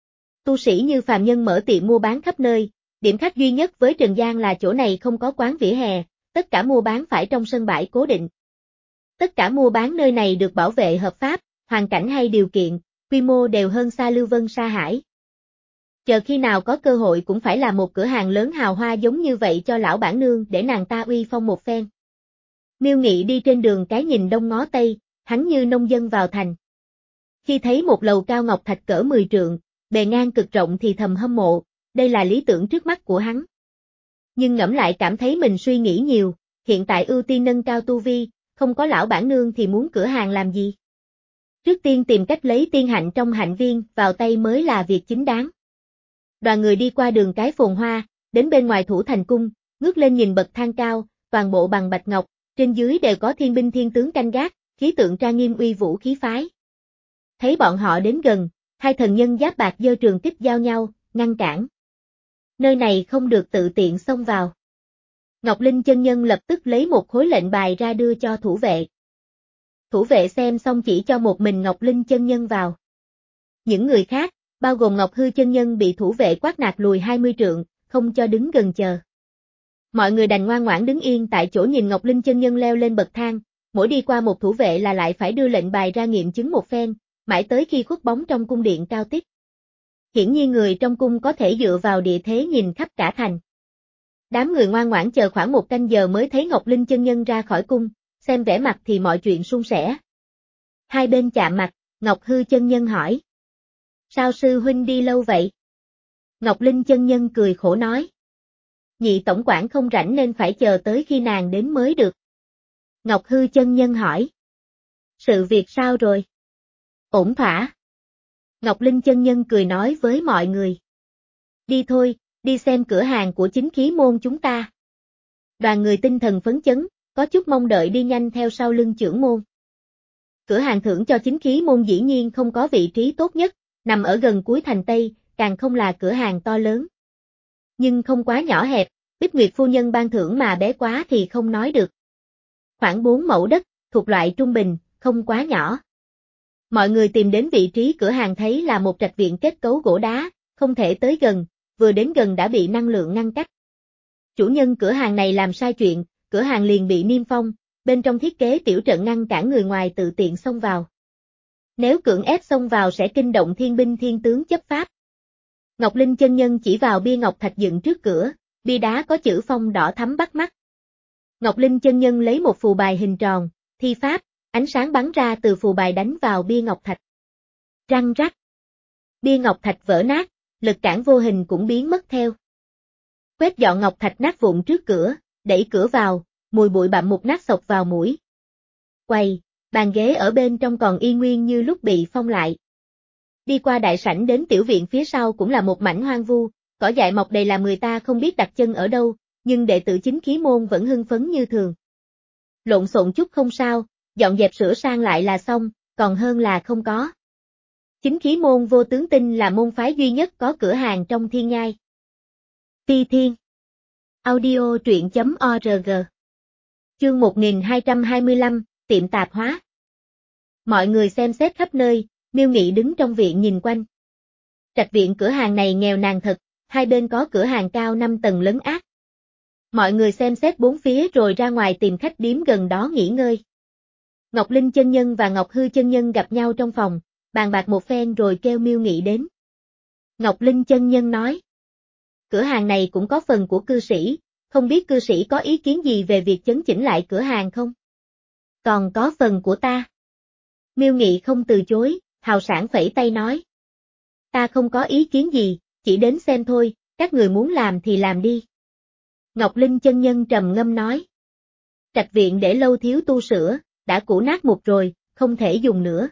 Tu sĩ như phàm nhân mở tiệm mua bán khắp nơi, điểm khác duy nhất với Trần Gian là chỗ này không có quán vỉa hè, tất cả mua bán phải trong sân bãi cố định. Tất cả mua bán nơi này được bảo vệ hợp pháp, hoàn cảnh hay điều kiện, quy mô đều hơn xa Lưu Vân Sa Hải. Chờ khi nào có cơ hội cũng phải làm một cửa hàng lớn hào hoa giống như vậy cho lão bản nương để nàng ta uy phong một phen. Miêu Nghị đi trên đường cái nhìn đông ngó tây, hắn như nông dân vào thành. Khi thấy một lầu cao ngọc thạch cỡ mười trượng, bề ngang cực rộng thì thầm hâm mộ, đây là lý tưởng trước mắt của hắn. Nhưng ngẫm lại cảm thấy mình suy nghĩ nhiều, hiện tại ưu tiên nâng cao tu vi, không có lão bản nương thì muốn cửa hàng làm gì. Trước tiên tìm cách lấy tiên hạnh trong hạnh viên vào tay mới là việc chính đáng. Đoàn người đi qua đường cái phồn hoa, đến bên ngoài Thủ Thành Cung, ngước lên nhìn bậc thang cao, toàn bộ bằng bạch ngọc, trên dưới đều có thiên binh thiên tướng canh gác, khí tượng trang nghiêm uy vũ khí phái. Thấy bọn họ đến gần, hai thần nhân giáp bạc giơ trường kích giao nhau, ngăn cản. Nơi này không được tự tiện xông vào. Ngọc Linh chân nhân lập tức lấy một khối lệnh bài ra đưa cho thủ vệ. Thủ vệ xem xong chỉ cho một mình Ngọc Linh chân nhân vào. Những người khác, bao gồm Ngọc Hư chân nhân bị thủ vệ quát nạt lùi hai mươi trượng, không cho đứng gần chờ. Mọi người đành ngoan ngoãn đứng yên tại chỗ nhìn Ngọc Linh chân nhân leo lên bậc thang, mỗi đi qua một thủ vệ là lại phải đưa lệnh bài ra nghiệm chứng một phen, mãi tới khi khuất bóng trong cung điện cao tích. Hiển nhiên người trong cung có thể dựa vào địa thế nhìn khắp cả thành. Đám người ngoan ngoãn chờ khoảng một canh giờ mới thấy Ngọc Linh chân nhân ra khỏi cung, xem vẻ mặt thì mọi chuyện suôn sẻ. Hai bên chạm mặt, Ngọc Hư chân nhân hỏi. Sao sư huynh đi lâu vậy? Ngọc Linh chân nhân cười khổ nói. Nhị tổng quản không rảnh nên phải chờ tới khi nàng đến mới được. Ngọc Hư chân nhân hỏi. Sự việc sao rồi? Ổn thỏa. Ngọc Linh chân nhân cười nói với mọi người. Đi thôi, đi xem cửa hàng của chính khí môn chúng ta. Đoàn người tinh thần phấn chấn, có chút mong đợi đi nhanh theo sau lưng trưởng môn. Cửa hàng thưởng cho chính khí môn dĩ nhiên không có vị trí tốt nhất, nằm ở gần cuối thành Tây, càng không là cửa hàng to lớn. Nhưng không quá nhỏ hẹp, Bích Nguyệt phu nhân ban thưởng mà bé quá thì không nói được. Khoảng bốn mẫu đất, thuộc loại trung bình, không quá nhỏ. Mọi người tìm đến vị trí cửa hàng thấy là một trạch viện kết cấu gỗ đá, không thể tới gần, vừa đến gần đã bị năng lượng ngăn cách. Chủ nhân cửa hàng này làm sai chuyện, cửa hàng liền bị niêm phong, bên trong thiết kế tiểu trận ngăn cản người ngoài tự tiện xông vào. Nếu cưỡng ép xông vào sẽ kinh động thiên binh thiên tướng chấp pháp. Ngọc Linh chân nhân chỉ vào bia ngọc thạch dựng trước cửa, bia đá có chữ phong đỏ thắm bắt mắt. Ngọc Linh chân nhân lấy một phù bài hình tròn, thi pháp, ánh sáng bắn ra từ phù bài đánh vào bia ngọc thạch. Răng rắc. Bia ngọc thạch vỡ nát, lực cản vô hình cũng biến mất theo. Quét dọn ngọc thạch nát vụn trước cửa, đẩy cửa vào, mùi bụi bặm mục nát xộc vào mũi. Quầy, bàn ghế ở bên trong còn y nguyên như lúc bị phong lại. Đi qua đại sảnh đến tiểu viện phía sau cũng là một mảnh hoang vu, cỏ dại mọc đầy làm người ta không biết đặt chân ở đâu, nhưng đệ tử chính khí môn vẫn hưng phấn như thường. Lộn xộn chút không sao, dọn dẹp sửa sang lại là xong, còn hơn là không có. Chính khí môn vô tướng tinh là môn phái duy nhất có cửa hàng trong thiên nhai. Phi Thiên Audio truyện.org Chương một nghìn hai trăm hai mươi lăm, tiệm tạp hóa. Mọi người xem xét khắp nơi, Miêu Nghị đứng trong viện nhìn quanh. Trạch viện cửa hàng này nghèo nàn thật, hai bên có cửa hàng cao năm tầng lấn át. Mọi người xem xét bốn phía rồi ra ngoài tìm khách điếm gần đó nghỉ ngơi. Ngọc Linh chân nhân và Ngọc Hư chân nhân gặp nhau trong phòng, bàn bạc một phen rồi kêu Miêu Nghị đến. Ngọc Linh chân nhân nói. Cửa hàng này cũng có phần của cư sĩ, không biết cư sĩ có ý kiến gì về việc chấn chỉnh lại cửa hàng không? Còn có phần của ta. Miêu Nghị không từ chối, hào sảng phẩy tay nói. Ta không có ý kiến gì, chỉ đến xem thôi, các người muốn làm thì làm đi. Ngọc Linh chân nhân trầm ngâm nói. Trạch viện để lâu thiếu tu sửa, đã cũ nát một rồi, không thể dùng nữa.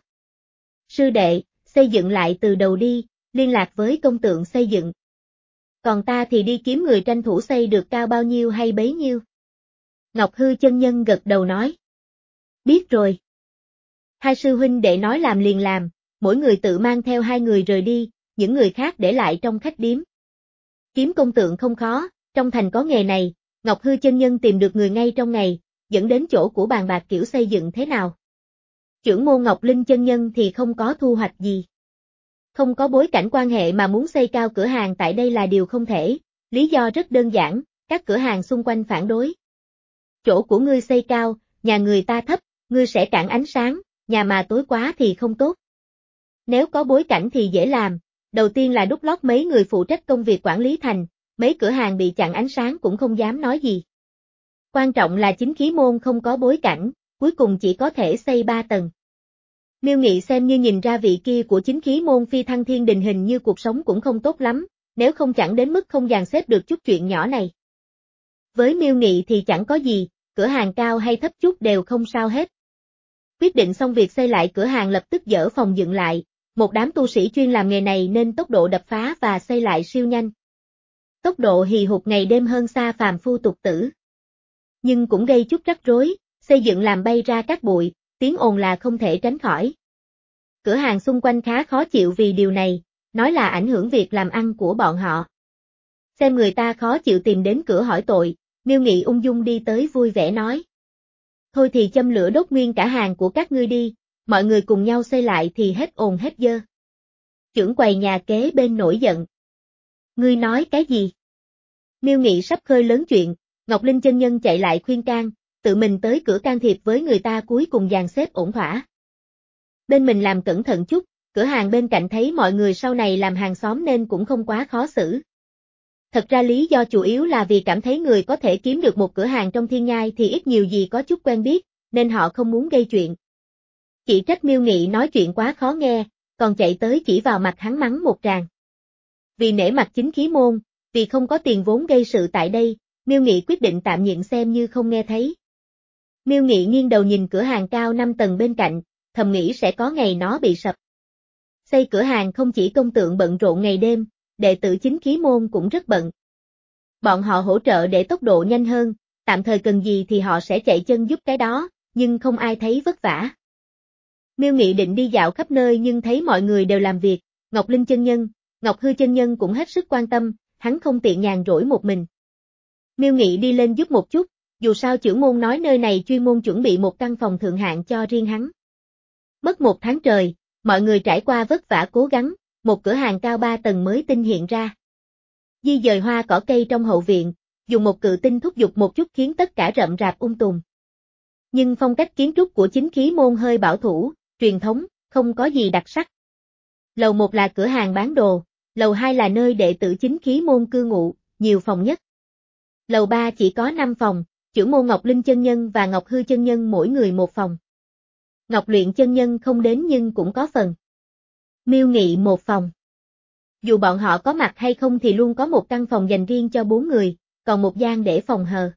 Sư đệ, xây dựng lại từ đầu đi, liên lạc với công tượng xây dựng. Còn ta thì đi kiếm người tranh thủ xây được cao bao nhiêu hay bấy nhiêu. Ngọc Hư chân nhân gật đầu nói. Biết rồi. Hai sư huynh đệ nói làm liền làm, mỗi người tự mang theo hai người rời đi, những người khác để lại trong khách điếm. Kiếm công tượng không khó, trong thành có nghề này, Ngọc Hư chân nhân tìm được người ngay trong ngày, dẫn đến chỗ của bàn bạc kiểu xây dựng thế nào. Chưởng môn Ngọc Linh chân nhân thì không có thu hoạch gì. Không có bối cảnh quan hệ mà muốn xây cao cửa hàng tại đây là điều không thể, lý do rất đơn giản, các cửa hàng xung quanh phản đối. Chỗ của ngươi xây cao, nhà người ta thấp, ngươi sẽ cản ánh sáng, nhà mà tối quá thì không tốt. Nếu có bối cảnh thì dễ làm, đầu tiên là đút lót mấy người phụ trách công việc quản lý thành, mấy cửa hàng bị chặn ánh sáng cũng không dám nói gì. Quan trọng là chính khí môn không có bối cảnh, cuối cùng chỉ có thể xây ba tầng. Miêu Nghị xem như nhìn ra vị kia của chính khí môn phi thăng thiên đình hình như cuộc sống cũng không tốt lắm, nếu không chẳng đến mức không dàn xếp được chút chuyện nhỏ này. Với Miêu Nghị thì chẳng có gì, cửa hàng cao hay thấp chút đều không sao hết. Quyết định xong việc xây lại cửa hàng lập tức dỡ phòng dựng lại, một đám tu sĩ chuyên làm nghề này nên tốc độ đập phá và xây lại siêu nhanh. Tốc độ hì hục ngày đêm hơn xa phàm phu tục tử. Nhưng cũng gây chút rắc rối, xây dựng làm bay ra các bụi, tiếng ồn là không thể tránh khỏi. Cửa hàng xung quanh khá khó chịu vì điều này, nói là ảnh hưởng việc làm ăn của bọn họ. Xem người ta khó chịu tìm đến cửa hỏi tội, Miêu Nghị ung dung đi tới vui vẻ nói. Thôi thì châm lửa đốt nguyên cả hàng của các ngươi đi, mọi người cùng nhau xây lại thì hết ồn hết dơ. Trưởng quầy nhà kế bên nổi giận. Ngươi nói cái gì? Miêu Nghị sắp khơi lớn chuyện, Ngọc Linh chân nhân chạy lại khuyên can, tự mình tới cửa can thiệp với người ta cuối cùng dàn xếp ổn thỏa. Bên mình làm cẩn thận chút, cửa hàng bên cạnh thấy mọi người sau này làm hàng xóm nên cũng không quá khó xử. Thật ra lý do chủ yếu là vì cảm thấy người có thể kiếm được một cửa hàng trong thiên nhai thì ít nhiều gì có chút quen biết, nên họ không muốn gây chuyện. Chỉ trách Miêu Nghị nói chuyện quá khó nghe, còn chạy tới chỉ vào mặt hắn mắng một tràng. Vì nể mặt chính khí môn, vì không có tiền vốn gây sự tại đây, Miêu Nghị quyết định tạm nhịn xem như không nghe thấy. Miêu Nghị nghiêng đầu nhìn cửa hàng cao năm tầng bên cạnh, thầm nghĩ sẽ có ngày nó bị sập. Xây cửa hàng không chỉ công tượng bận rộn ngày đêm, đệ tử chính khí môn cũng rất bận. Bọn họ hỗ trợ để tốc độ nhanh hơn, tạm thời cần gì thì họ sẽ chạy chân giúp cái đó, nhưng không ai thấy vất vả. Miêu Nghị định đi dạo khắp nơi nhưng thấy mọi người đều làm việc, Ngọc Linh chân nhân, Ngọc Hư chân nhân cũng hết sức quan tâm, hắn không tiện nhàn rỗi một mình. Miêu Nghị đi lên giúp một chút, dù sao trưởng môn nói nơi này chuyên môn chuẩn bị một căn phòng thượng hạng cho riêng hắn. Mất một tháng trời, mọi người trải qua vất vả cố gắng, một cửa hàng cao ba tầng mới tinh hiện ra. Di dời hoa cỏ cây trong hậu viện, dùng một cự tinh thúc giục một chút khiến tất cả rậm rạp um tùm. Nhưng phong cách kiến trúc của chính khí môn hơi bảo thủ, truyền thống, không có gì đặc sắc. Lầu một là cửa hàng bán đồ, lầu hai là nơi đệ tử chính khí môn cư ngụ, nhiều phòng nhất. Lầu ba chỉ có năm phòng, trưởng môn Ngọc Linh chân nhân và Ngọc Hư chân nhân mỗi người một phòng. Ngọc Luyện chân nhân không đến nhưng cũng có phần. Miêu Nghị một phòng. Dù bọn họ có mặt hay không thì luôn có một căn phòng dành riêng cho bốn người, còn một gian để phòng hờ.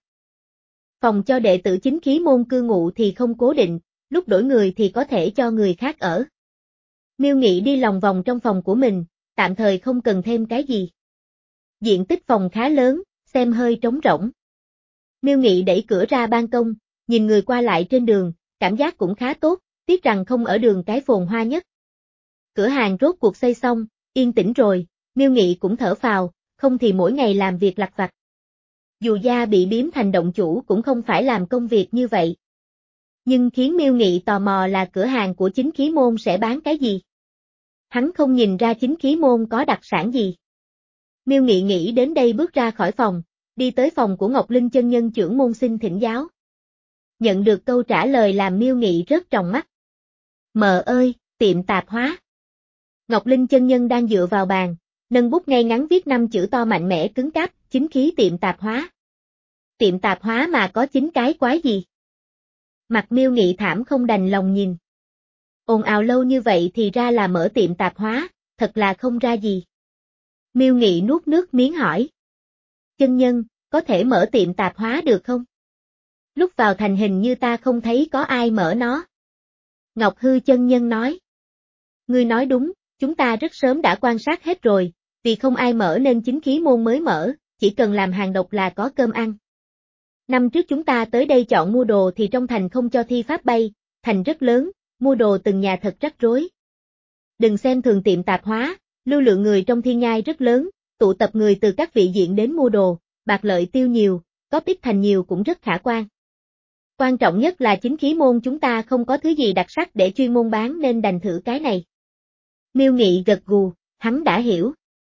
Phòng cho đệ tử chính khí môn cư ngụ thì không cố định, lúc đổi người thì có thể cho người khác ở. Miêu Nghị đi lòng vòng trong phòng của mình, tạm thời không cần thêm cái gì. Diện tích phòng khá lớn, xem hơi trống rỗng. Miêu Nghị đẩy cửa ra ban công, nhìn người qua lại trên đường, cảm giác cũng khá tốt, tiếc rằng không ở đường cái phồn hoa nhất. Cửa hàng rốt cuộc xây xong, yên tĩnh rồi, Miêu Nghị cũng thở phào, không thì mỗi ngày làm việc lặt vặt. Dù da bị biếm thành động chủ cũng không phải làm công việc như vậy. Nhưng khiến Miêu Nghị tò mò là cửa hàng của chính khí môn sẽ bán cái gì. Hắn không nhìn ra chính khí môn có đặc sản gì. Miêu Nghị nghĩ đến đây bước ra khỏi phòng, đi tới phòng của Ngọc Linh chân nhân trưởng môn xin thỉnh giáo. Nhận được câu trả lời làm Miêu Nghị rớt tròng mắt. Mợ ơi, tiệm tạp hóa. Ngọc Linh chân nhân đang dựa vào bàn, nâng bút ngay ngắn viết năm chữ to mạnh mẽ cứng cáp, chính khí tiệm tạp hóa. Tiệm tạp hóa mà có chính cái quái gì? Mặt Miêu Nghị thảm không đành lòng nhìn. Ồn ào lâu như vậy thì ra là mở tiệm tạp hóa, thật là không ra gì. Miêu Nghị nuốt nước miếng hỏi. Chân nhân, có thể mở tiệm tạp hóa được không? Lúc vào thành hình như ta không thấy có ai mở nó. Ngọc Hư chân nhân nói. Ngươi nói đúng, chúng ta rất sớm đã quan sát hết rồi, vì không ai mở nên chính khí môn mới mở, chỉ cần làm hàng độc là có cơm ăn. Năm trước chúng ta tới đây chọn mua đồ thì trong thành không cho thi pháp bay, thành rất lớn, mua đồ từng nhà thật rắc rối. Đừng xem thường tiệm tạp hóa, lưu lượng người trong thiên nhai rất lớn, tụ tập người từ các vị diện đến mua đồ, bạc lợi tiêu nhiều, có ít thành nhiều cũng rất khả quan. Quan trọng nhất là chính khí môn chúng ta không có thứ gì đặc sắc để chuyên môn bán nên đành thử cái này. Miêu Nghị gật gù, hắn đã hiểu.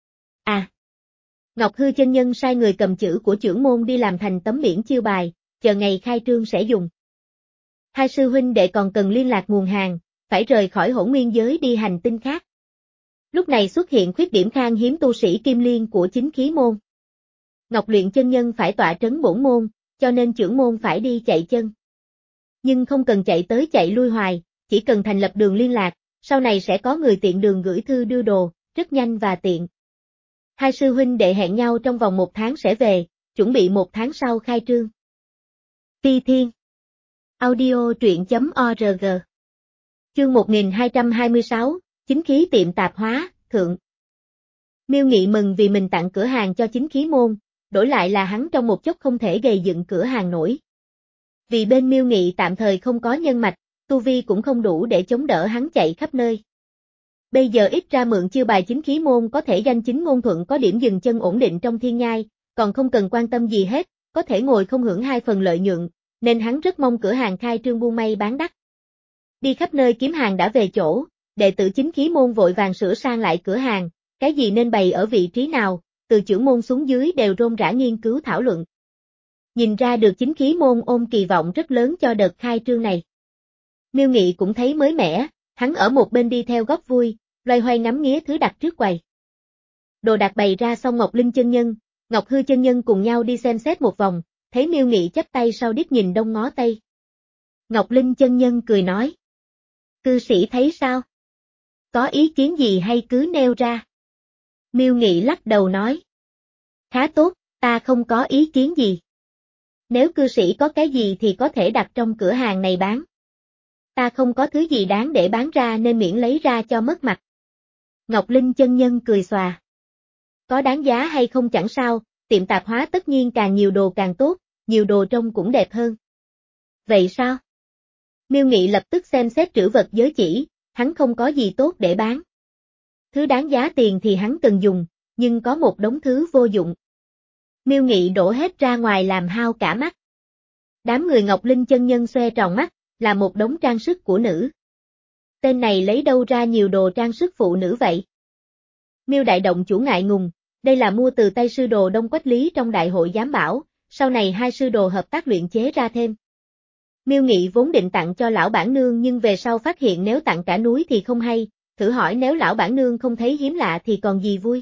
À. Ngọc Hư chân nhân sai người cầm chữ của trưởng môn đi làm thành tấm biển chiêu bài, chờ ngày khai trương sẽ dùng. Hai sư huynh đệ còn cần liên lạc nguồn hàng, phải rời khỏi hỗn nguyên giới đi hành tinh khác. Lúc này xuất hiện khuyết điểm khan hiếm tu sĩ kim liên của chính khí môn. Ngọc Luyện chân nhân phải tọa trấn bổn môn, cho nên trưởng môn phải đi chạy chân. Nhưng không cần chạy tới chạy lui hoài, chỉ cần thành lập đường liên lạc, sau này sẽ có người tiện đường gửi thư đưa đồ, rất nhanh và tiện. Hai sư huynh đệ hẹn nhau trong vòng một tháng sẽ về, chuẩn bị một tháng sau khai trương. Ti Thiên Audio truyện.org Chương một nghìn hai trăm hai mươi sáu, Chính khí tiệm tạp hóa, thượng. Miêu Nghị mừng vì mình tặng cửa hàng cho chính khí môn, đổi lại là hắn trong một chốc không thể gầy dựng cửa hàng nổi. Vì bên Miêu Nghị tạm thời không có nhân mạch, tu vi cũng không đủ để chống đỡ hắn chạy khắp nơi. Bây giờ ít ra mượn chiêu bài chính khí môn có thể danh chính ngôn thuận có điểm dừng chân ổn định trong thiên nhai, còn không cần quan tâm gì hết, có thể ngồi không hưởng hai phần lợi nhuận, nên hắn rất mong cửa hàng khai trương buôn may bán đắt. Đi khắp nơi kiếm hàng đã về chỗ, đệ tử chính khí môn vội vàng sửa sang lại cửa hàng, cái gì nên bày ở vị trí nào, từ trưởng môn xuống dưới đều rôm rã nghiên cứu thảo luận. Nhìn ra được chính khí môn ôm kỳ vọng rất lớn cho đợt khai trương này. Miêu Nghị cũng thấy mới mẻ, hắn ở một bên đi theo góc vui, loay hoay ngắm nghía thứ đặt trước quầy. Đồ đạc bày ra xong Ngọc Linh chân nhân, Ngọc Hư chân nhân cùng nhau đi xem xét một vòng, thấy Miêu Nghị chắp tay sau điếc nhìn đông ngó tây. Ngọc Linh chân nhân cười nói: "Cư sĩ thấy sao? Có ý kiến gì hay cứ nêu ra?" Miêu Nghị lắc đầu nói: "Khá tốt, ta không có ý kiến gì. Nếu cư sĩ có cái gì thì có thể đặt trong cửa hàng này bán. Ta không có thứ gì đáng để bán ra nên miễn lấy ra cho mất mặt." Ngọc Linh chân nhân cười xòa: "Có đáng giá hay không chẳng sao, tiệm tạp hóa tất nhiên càng nhiều đồ càng tốt, nhiều đồ trông cũng đẹp hơn." "Vậy sao?" Miêu Nghị lập tức xem xét trữ vật giới chỉ, hắn không có gì tốt để bán. Thứ đáng giá tiền thì hắn cần dùng, nhưng có một đống thứ vô dụng. Miêu Nghị đổ hết ra ngoài làm hao cả mắt. Đám người Ngọc Linh chân nhân xoe tròn mắt, là một đống trang sức của nữ. Tên này lấy đâu ra nhiều đồ trang sức phụ nữ vậy? Miêu Đại Động chủ ngại ngùng, đây là mua từ tay sư đồ Đông Quách Lý trong đại hội giám bảo, sau này hai sư đồ hợp tác luyện chế ra thêm. Miêu Nghị vốn định tặng cho lão bản nương nhưng về sau phát hiện nếu tặng cả núi thì không hay, thử hỏi nếu lão bản nương không thấy hiếm lạ thì còn gì vui.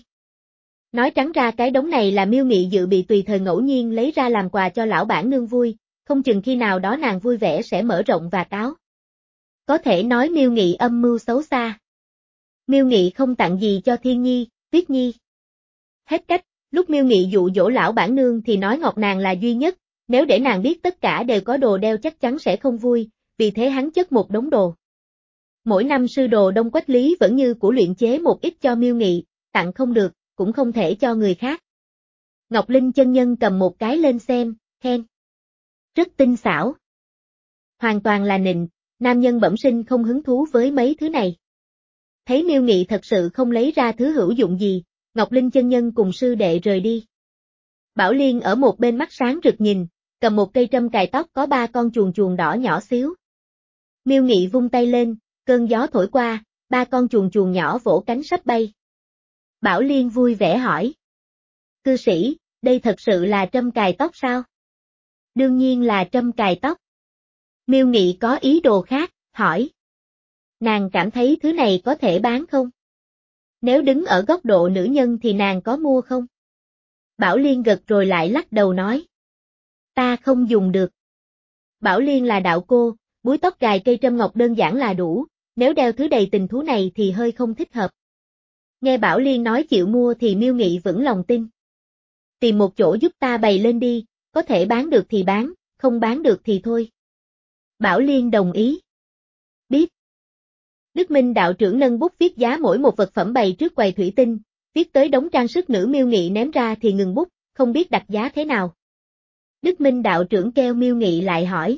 Nói trắng ra cái đống này là Miêu Nghị dự bị tùy thời ngẫu nhiên lấy ra làm quà cho lão bản nương vui, không chừng khi nào đó nàng vui vẻ sẽ mở rộng và cáo. Có thể nói Miêu Nghị âm mưu xấu xa. Miêu Nghị không tặng gì cho Thiên Nhi, Tuyết Nhi. Hết cách, lúc Miêu Nghị dụ dỗ lão bản nương thì nói Ngọc nàng là duy nhất, nếu để nàng biết tất cả đều có đồ đeo chắc chắn sẽ không vui, vì thế hắn chất một đống đồ. Mỗi năm sư đồ Đông Quách Lý vẫn như của luyện chế một ít cho Miêu Nghị, tặng không được, cũng không thể cho người khác. Ngọc Linh chân nhân cầm một cái lên xem, khen: "Rất tinh xảo." Hoàn toàn là nịnh, nam nhân bẩm sinh không hứng thú với mấy thứ này. Thấy Miêu Nghị thật sự không lấy ra thứ hữu dụng gì, Ngọc Linh chân nhân cùng sư đệ rời đi. Bảo Liên ở một bên mắt sáng rực nhìn, cầm một cây trâm cài tóc có ba con chuồn chuồn đỏ nhỏ xíu. Miêu Nghị vung tay lên, cơn gió thổi qua, ba con chuồn chuồn nhỏ vỗ cánh sắp bay. Bảo Liên vui vẻ hỏi: "Cư sĩ, đây thật sự là trâm cài tóc sao?" "Đương nhiên là trâm cài tóc." Miêu Nghị có ý đồ khác, hỏi: "Nàng cảm thấy thứ này có thể bán không? Nếu đứng ở góc độ nữ nhân thì nàng có mua không?" Bảo Liên gật rồi lại lắc đầu nói: "Ta không dùng được." Bảo Liên là đạo cô, búi tóc gài cây trâm ngọc đơn giản là đủ, nếu đeo thứ đầy tình thú này thì hơi không thích hợp. Nghe Bảo Liên nói chịu mua thì Miêu Nghị vững lòng tin. "Tìm một chỗ giúp ta bày lên đi, có thể bán được thì bán, không bán được thì thôi." Bảo Liên đồng ý. "Biết." Đức Minh đạo trưởng nâng bút viết giá mỗi một vật phẩm bày trước quầy thủy tinh, viết tới đống trang sức nữ Miêu Nghị ném ra thì ngừng bút, không biết đặt giá thế nào. Đức Minh đạo trưởng kêu Miêu Nghị lại hỏi: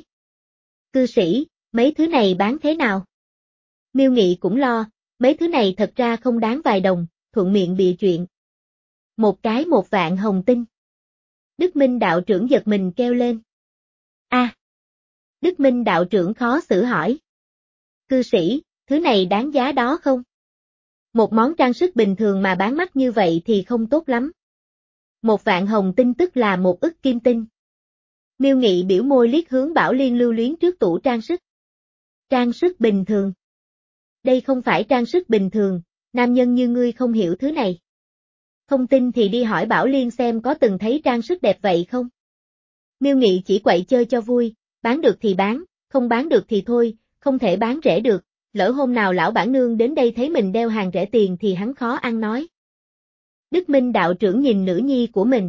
"Cư sĩ, mấy thứ này bán thế nào?" Miêu Nghị cũng lo, mấy thứ này thật ra không đáng vài đồng, thuận miệng bịa chuyện. "Một cái một vạn hồng tinh." Đức Minh đạo trưởng giật mình kêu lên. "A." À. Đức Minh đạo trưởng khó xử hỏi: "Cư sĩ, thứ này đáng giá đó không? Một món trang sức bình thường mà bán mắc như vậy thì không tốt lắm." Một vạn hồng tinh tức là một ức kim tinh. Miêu Nghị biểu môi liếc hướng Bảo Liên lưu luyến trước tủ trang sức. "Trang sức bình thường." Đây không phải trang sức bình thường, nam nhân như ngươi không hiểu thứ này. Không tin thì đi hỏi Bảo Liên xem có từng thấy trang sức đẹp vậy không? Miêu Nghị chỉ quậy chơi cho vui, bán được thì bán, không bán được thì thôi, không thể bán rẻ được, lỡ hôm nào lão bản nương đến đây thấy mình đeo hàng rẻ tiền thì hắn khó ăn nói. Đức Minh đạo trưởng nhìn nữ nhi của mình.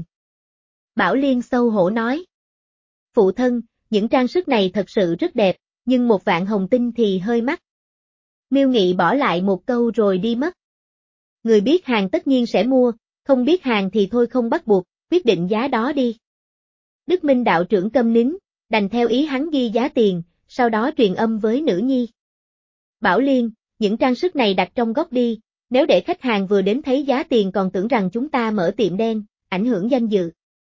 Bảo Liên xấu hổ nói. Phụ thân, những trang sức này thật sự rất đẹp, nhưng một vạn hồng tinh thì hơi mắc. Miêu Nghị bỏ lại một câu rồi đi mất. Người biết hàng tất nhiên sẽ mua, không biết hàng thì thôi không bắt buộc, quyết định giá đó đi. Đức Minh đạo trưởng câm nín, đành theo ý hắn ghi giá tiền, sau đó truyền âm với nữ nhi. Bảo Liên, những trang sức này đặt trong góc đi, nếu để khách hàng vừa đến thấy giá tiền còn tưởng rằng chúng ta mở tiệm đen, ảnh hưởng danh dự.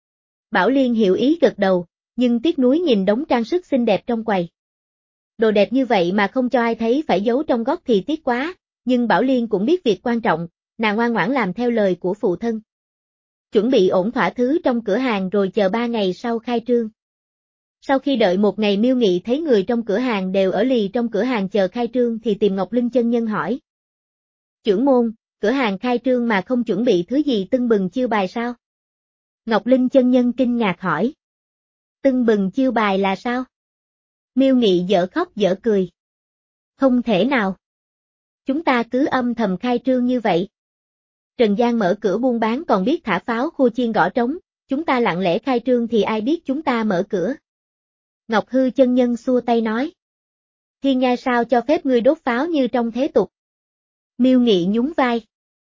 Bảo Liên hiểu ý gật đầu, nhưng tiếc nuối nhìn đống trang sức xinh đẹp trong quầy. Đồ đẹp như vậy mà không cho ai thấy phải giấu trong góc thì tiếc quá, nhưng Bảo Liên cũng biết việc quan trọng, nàng ngoan ngoãn làm theo lời của phụ thân. Chuẩn bị ổn thỏa thứ trong cửa hàng rồi chờ ba ngày sau khai trương. Sau khi đợi một ngày Miêu Nghị thấy người trong cửa hàng đều ở lì trong cửa hàng chờ khai trương thì tìm Ngọc Linh chân nhân hỏi. Trưởng môn, cửa hàng khai trương mà không chuẩn bị thứ gì tưng bừng chiêu bài sao? Ngọc Linh chân nhân kinh ngạc hỏi. Tưng bừng chiêu bài là sao? Miêu Nghị dở khóc dở cười. Không thể nào. Chúng ta cứ âm thầm khai trương như vậy. Trần Giang mở cửa buôn bán còn biết thả pháo khua chiên gõ trống, chúng ta lặng lẽ khai trương thì ai biết chúng ta mở cửa. Ngọc Hư chân nhân xua tay nói. Thiên Nga sao cho phép ngươi đốt pháo như trong thế tục? Miêu Nghị nhún vai.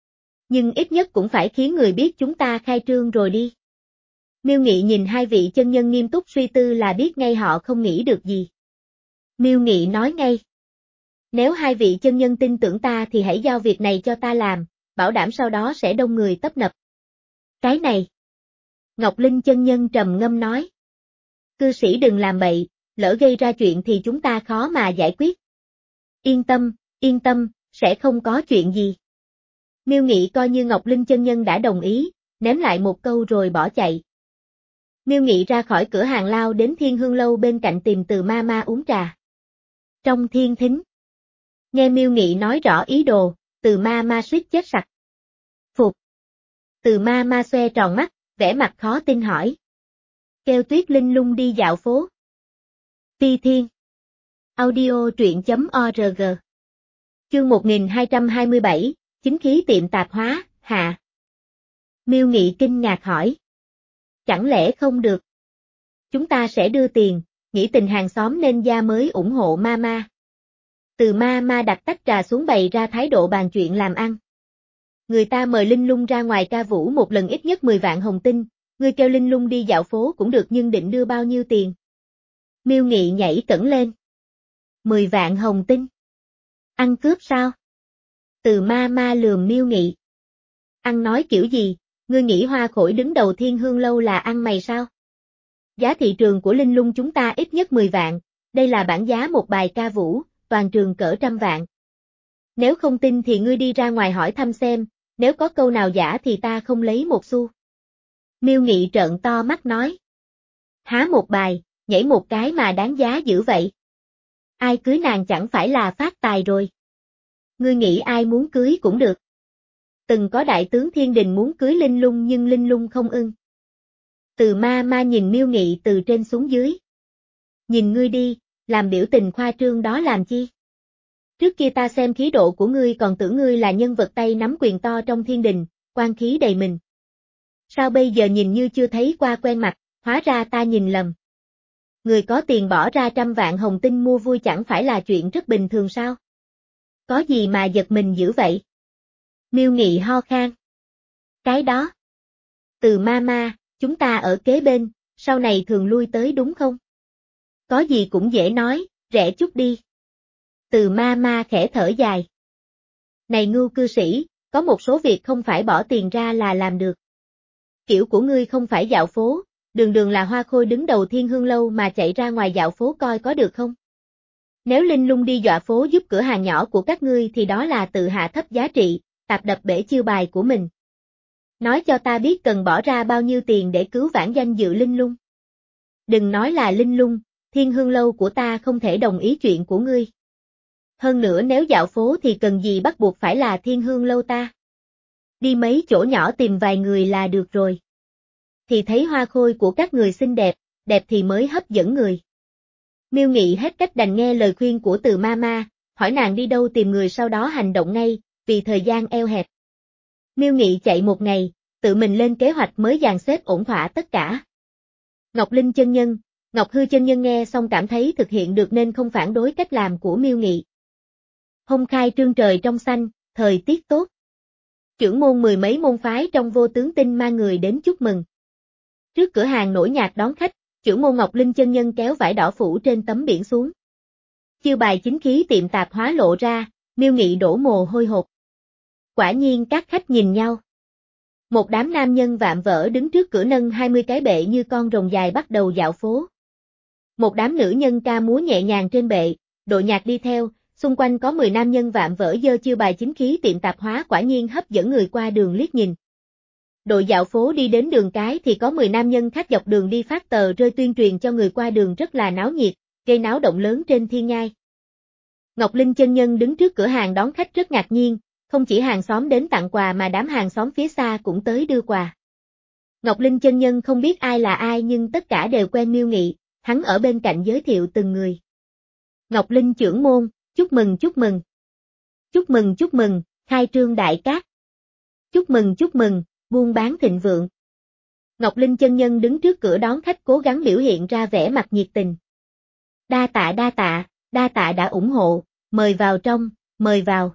Nhưng ít nhất cũng phải khiến người biết chúng ta khai trương rồi đi. Miêu Nghị nhìn hai vị chân nhân nghiêm túc suy tư là biết ngay họ không nghĩ được gì. Miêu Nghị nói ngay. Nếu hai vị chân nhân tin tưởng ta thì hãy giao việc này cho ta làm, bảo đảm sau đó sẽ đông người tấp nập. Cái này. Ngọc Linh chân nhân trầm ngâm nói. Cư sĩ đừng làm bậy, lỡ gây ra chuyện thì chúng ta khó mà giải quyết. Yên tâm, yên tâm, sẽ không có chuyện gì. Miêu Nghị coi như Ngọc Linh chân nhân đã đồng ý, ném lại một câu rồi bỏ chạy. Miêu Nghị ra khỏi cửa hàng lao đến Thiên Hương Lâu bên cạnh tìm Từ Ma Ma uống trà. Trong thiên thính. Nghe Miêu Nghị nói rõ ý đồ, Từ Ma Ma suýt chết sặc. Phục. Từ Ma Ma xoe tròn mắt, vẻ mặt khó tin hỏi. Kêu Tuyết Linh Lung đi dạo phố. Phi Thiên. Audio truyện chấm org. Chương một nghìn hai trăm hai mươi bảy, chính khí tiệm tạp hóa, hạ. Miêu Nghị kinh ngạc hỏi. Chẳng lẽ không được? Chúng ta sẽ đưa tiền, nghĩ tình hàng xóm nên gia mới ủng hộ Mama. Từ Mama đặt tách trà xuống bày ra thái độ bàn chuyện làm ăn. Người ta mời Linh Lung ra ngoài ca vũ một lần ít nhất mười vạn hồng tinh, ngươi kêu Linh Lung đi dạo phố cũng được nhưng định đưa bao nhiêu tiền? Miêu Nghị nhảy cẫng lên. mười vạn hồng tinh. Ăn cướp sao? Từ Mama lườm Miêu Nghị. Ăn nói kiểu gì, ngươi nghĩ Hoa Khổi đứng đầu Thiên Hương Lâu là ăn mày sao? Giá thị trường của Linh Lung chúng ta ít nhất mười vạn, đây là bản giá một bài ca vũ, toàn trường cỡ trăm vạn. Nếu không tin thì ngươi đi ra ngoài hỏi thăm xem, nếu có câu nào giả thì ta không lấy một xu. Miêu Nghị trợn to mắt nói. Há một bài, nhảy một cái mà đáng giá dữ vậy. Ai cưới nàng chẳng phải là phát tài rồi. Ngươi nghĩ ai muốn cưới cũng được. Từng có đại tướng Thiên Đình muốn cưới Linh Lung nhưng Linh Lung không ưng. Từ Ma Ma nhìn Miêu Nghị từ trên xuống dưới. Nhìn ngươi đi, làm biểu tình khoa trương đó làm chi? Trước kia ta xem khí độ của ngươi còn tưởng ngươi là nhân vật tay nắm quyền to trong thiên đình, quan khí đầy mình. Sao bây giờ nhìn như chưa thấy qua quen mặt, hóa ra ta nhìn lầm. Người có tiền bỏ ra trăm vạn hồng tinh mua vui chẳng phải là chuyện rất bình thường sao? Có gì mà giật mình dữ vậy? Miêu Nghị ho khan. Cái đó. Từ Mama, chúng ta ở kế bên, sau này thường lui tới đúng không? Có gì cũng dễ nói, rẻ chút đi. Từ Mama khẽ thở dài. Này ngưu cư sĩ, có một số việc không phải bỏ tiền ra là làm được. Kiểu của ngươi không phải dạo phố, đường đường là Hoa Khôi đứng đầu Thiên Hương Lâu mà chạy ra ngoài dạo phố coi có được không? Nếu Linh Lung đi dọa phố giúp cửa hàng nhỏ của các ngươi thì đó là tự hạ thấp giá trị, tạp đập bể chiêu bài của mình. Nói cho ta biết cần bỏ ra bao nhiêu tiền để cứu vãn danh dự Linh Lung. Đừng nói là Linh Lung, Thiên Hương Lâu của ta không thể đồng ý chuyện của ngươi. Hơn nữa nếu dạo phố thì cần gì bắt buộc phải là Thiên Hương Lâu ta. Đi mấy chỗ nhỏ tìm vài người là được rồi. Thì thấy hoa khôi của các người xinh đẹp, đẹp thì mới hấp dẫn người. Miêu Nghị hết cách đành nghe lời khuyên của Từ Mama, hỏi nàng đi đâu tìm người sau đó hành động ngay, vì thời gian eo hẹp. Miêu Nghị chạy một ngày, tự mình lên kế hoạch mới dàn xếp ổn thỏa tất cả. Ngọc Linh chân nhân, Ngọc Hư chân nhân nghe xong cảm thấy thực hiện được nên không phản đối cách làm của Miêu Nghị. Hôm khai trương trời trong xanh, thời tiết tốt. Trưởng môn mười mấy môn phái trong Vô Tướng Tinh mang người đến chúc mừng. Trước cửa hàng nổi nhạc đón khách, trưởng môn Ngọc Linh chân nhân kéo vải đỏ phủ trên tấm biển xuống. Chiêu bài chính khí tiệm tạp hóa lộ ra, Miêu Nghị đổ mồ hôi hột. Quả nhiên các khách nhìn nhau. Một đám nam nhân vạm vỡ đứng trước cửa nâng hai mươi cái bệ như con rồng dài bắt đầu dạo phố. Một đám nữ nhân ca múa nhẹ nhàng trên bệ, đội nhạc đi theo, xung quanh có mười nam nhân vạm vỡ giơ chiêu bài chính khí tiệm tạp hóa quả nhiên hấp dẫn người qua đường liếc nhìn. Đội dạo phố đi đến đường cái thì có mười nam nhân khách dọc đường đi phát tờ rơi tuyên truyền cho người qua đường rất là náo nhiệt, gây náo động lớn trên thiên nhai. Ngọc Linh chân nhân đứng trước cửa hàng đón khách rất ngạc nhiên, không chỉ hàng xóm đến tặng quà mà đám hàng xóm phía xa cũng tới đưa quà. Ngọc Linh chân nhân không biết ai là ai nhưng tất cả đều quen Miêu Nghị, hắn ở bên cạnh giới thiệu từng người. Ngọc Linh trưởng môn, chúc mừng chúc mừng. Chúc mừng chúc mừng, khai trương đại cát. Chúc mừng chúc mừng, buôn bán thịnh vượng. Ngọc Linh chân nhân đứng trước cửa đón khách cố gắng biểu hiện ra vẻ mặt nhiệt tình. Đa tạ đa tạ, đa tạ đã ủng hộ, mời vào trong, mời vào.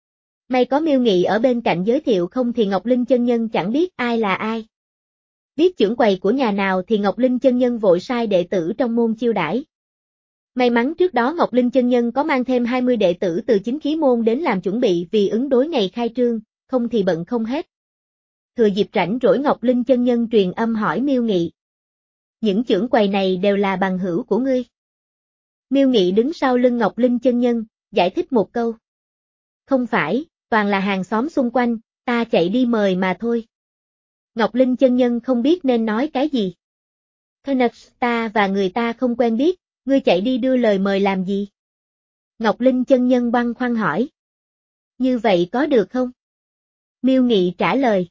May có Miêu Nghị ở bên cạnh giới thiệu không thì Ngọc Linh chân nhân chẳng biết ai là ai. Biết trưởng quầy của nhà nào thì Ngọc Linh chân nhân vội sai đệ tử trong môn chiêu đãi. May mắn trước đó Ngọc Linh chân nhân có mang thêm hai mươi đệ tử từ chính khí môn đến làm chuẩn bị vì ứng đối ngày khai trương, không thì bận không hết. Thừa dịp rảnh rỗi Ngọc Linh chân nhân truyền âm hỏi Miêu Nghị. Những trưởng quầy này đều là bằng hữu của ngươi. Miêu Nghị đứng sau lưng Ngọc Linh chân nhân, giải thích một câu. Không phải, toàn là hàng xóm xung quanh, ta chạy đi mời mà thôi. Ngọc Linh chân nhân không biết nên nói cái gì. Phoenix, ta và người ta không quen biết, ngươi chạy đi đưa lời mời làm gì? Ngọc Linh chân nhân băn khoăn hỏi. Như vậy có được không? Miêu Nghị trả lời.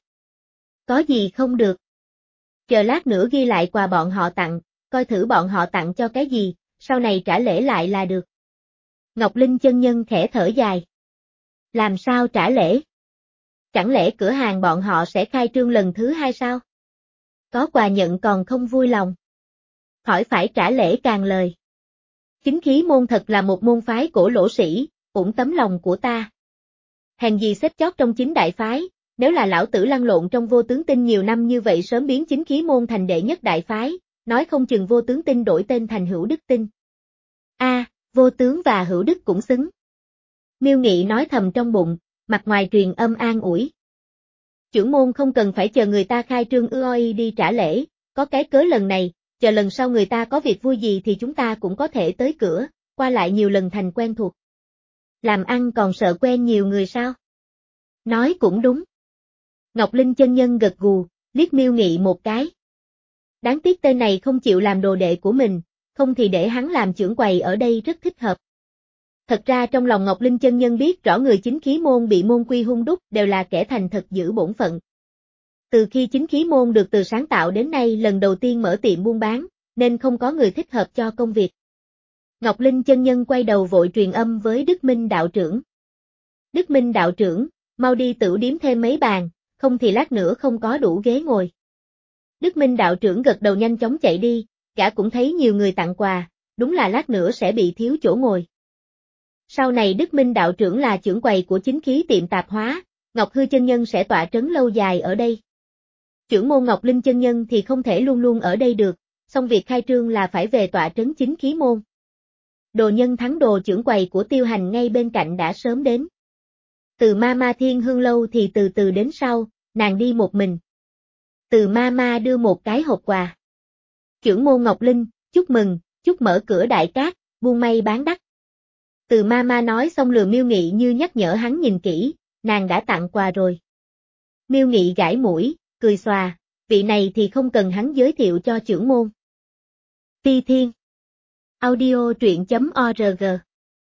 Có gì không được? Chờ lát nữa ghi lại quà bọn họ tặng, coi thử bọn họ tặng cho cái gì, sau này trả lễ lại là được. Ngọc Linh chân nhân khẽ thở dài. Làm sao trả lễ? Chẳng lẽ cửa hàng bọn họ sẽ khai trương lần thứ hai sao? Có quà nhận còn không vui lòng. Hỏi phải trả lễ càng lời. Chính khí môn thật là một môn phái cổ lỗ sĩ, ủng tấm lòng của ta. Hèn gì xếp chót trong chính đại phái, nếu là lão tử lăn lộn trong Vô Tướng Tinh nhiều năm như vậy sớm biến chính khí môn thành đệ nhất đại phái, nói không chừng Vô Tướng Tinh đổi tên thành Hữu Đức Tinh. A, à, Vô Tướng và Hữu Đức cũng xứng. Miêu Nghị nói thầm trong bụng, mặt ngoài truyền âm an ủi. Trưởng môn không cần phải chờ người ta khai trương ui đi trả lễ, có cái cớ lần này, chờ lần sau người ta có việc vui gì thì chúng ta cũng có thể tới cửa, qua lại nhiều lần thành quen thuộc. Làm ăn còn sợ quen nhiều người sao? Nói cũng đúng. Ngọc Linh chân nhân gật gù, liếc Miêu Nghị một cái. Đáng tiếc tên này không chịu làm đồ đệ của mình, không thì để hắn làm trưởng quầy ở đây rất thích hợp. Thật ra trong lòng Ngọc Linh chân nhân biết rõ người chính khí môn bị môn quy hung đúc đều là kẻ thành thật giữ bổn phận. Từ khi chính khí môn được từ sáng tạo đến nay lần đầu tiên mở tiệm buôn bán, nên không có người thích hợp cho công việc. Ngọc Linh chân nhân quay đầu vội truyền âm với Đức Minh đạo trưởng. Đức Minh đạo trưởng, mau đi tửu điếm thêm mấy bàn, không thì lát nữa không có đủ ghế ngồi. Đức Minh đạo trưởng gật đầu nhanh chóng chạy đi, gã cũng thấy nhiều người tặng quà, đúng là lát nữa sẽ bị thiếu chỗ ngồi. Sau này Đức Minh đạo trưởng là trưởng quầy của chính khí tiệm tạp hóa, Ngọc Hư chân nhân sẽ tọa trấn lâu dài ở đây. Trưởng môn Ngọc Linh chân nhân thì không thể luôn luôn ở đây được, xong việc khai trương là phải về tọa trấn chính khí môn. Đồ nhân thắng đồ trưởng quầy của Tiêu Hành ngay bên cạnh đã sớm đến. Từ Mama Thiên Hương Lâu thì từ từ đến sau, nàng đi một mình. Từ Mama đưa một cái hộp quà. Trưởng môn Ngọc Linh, chúc mừng, chúc mở cửa đại cát, buôn may bán đắt. Từ Mama nói xong lườm Miêu Nghị như nhắc nhở hắn nhìn kỹ, nàng đã tặng quà rồi. Miêu Nghị gãi mũi, cười xòa, vị này thì không cần hắn giới thiệu cho trưởng môn. Ti Thiên. Audio truyện chấm org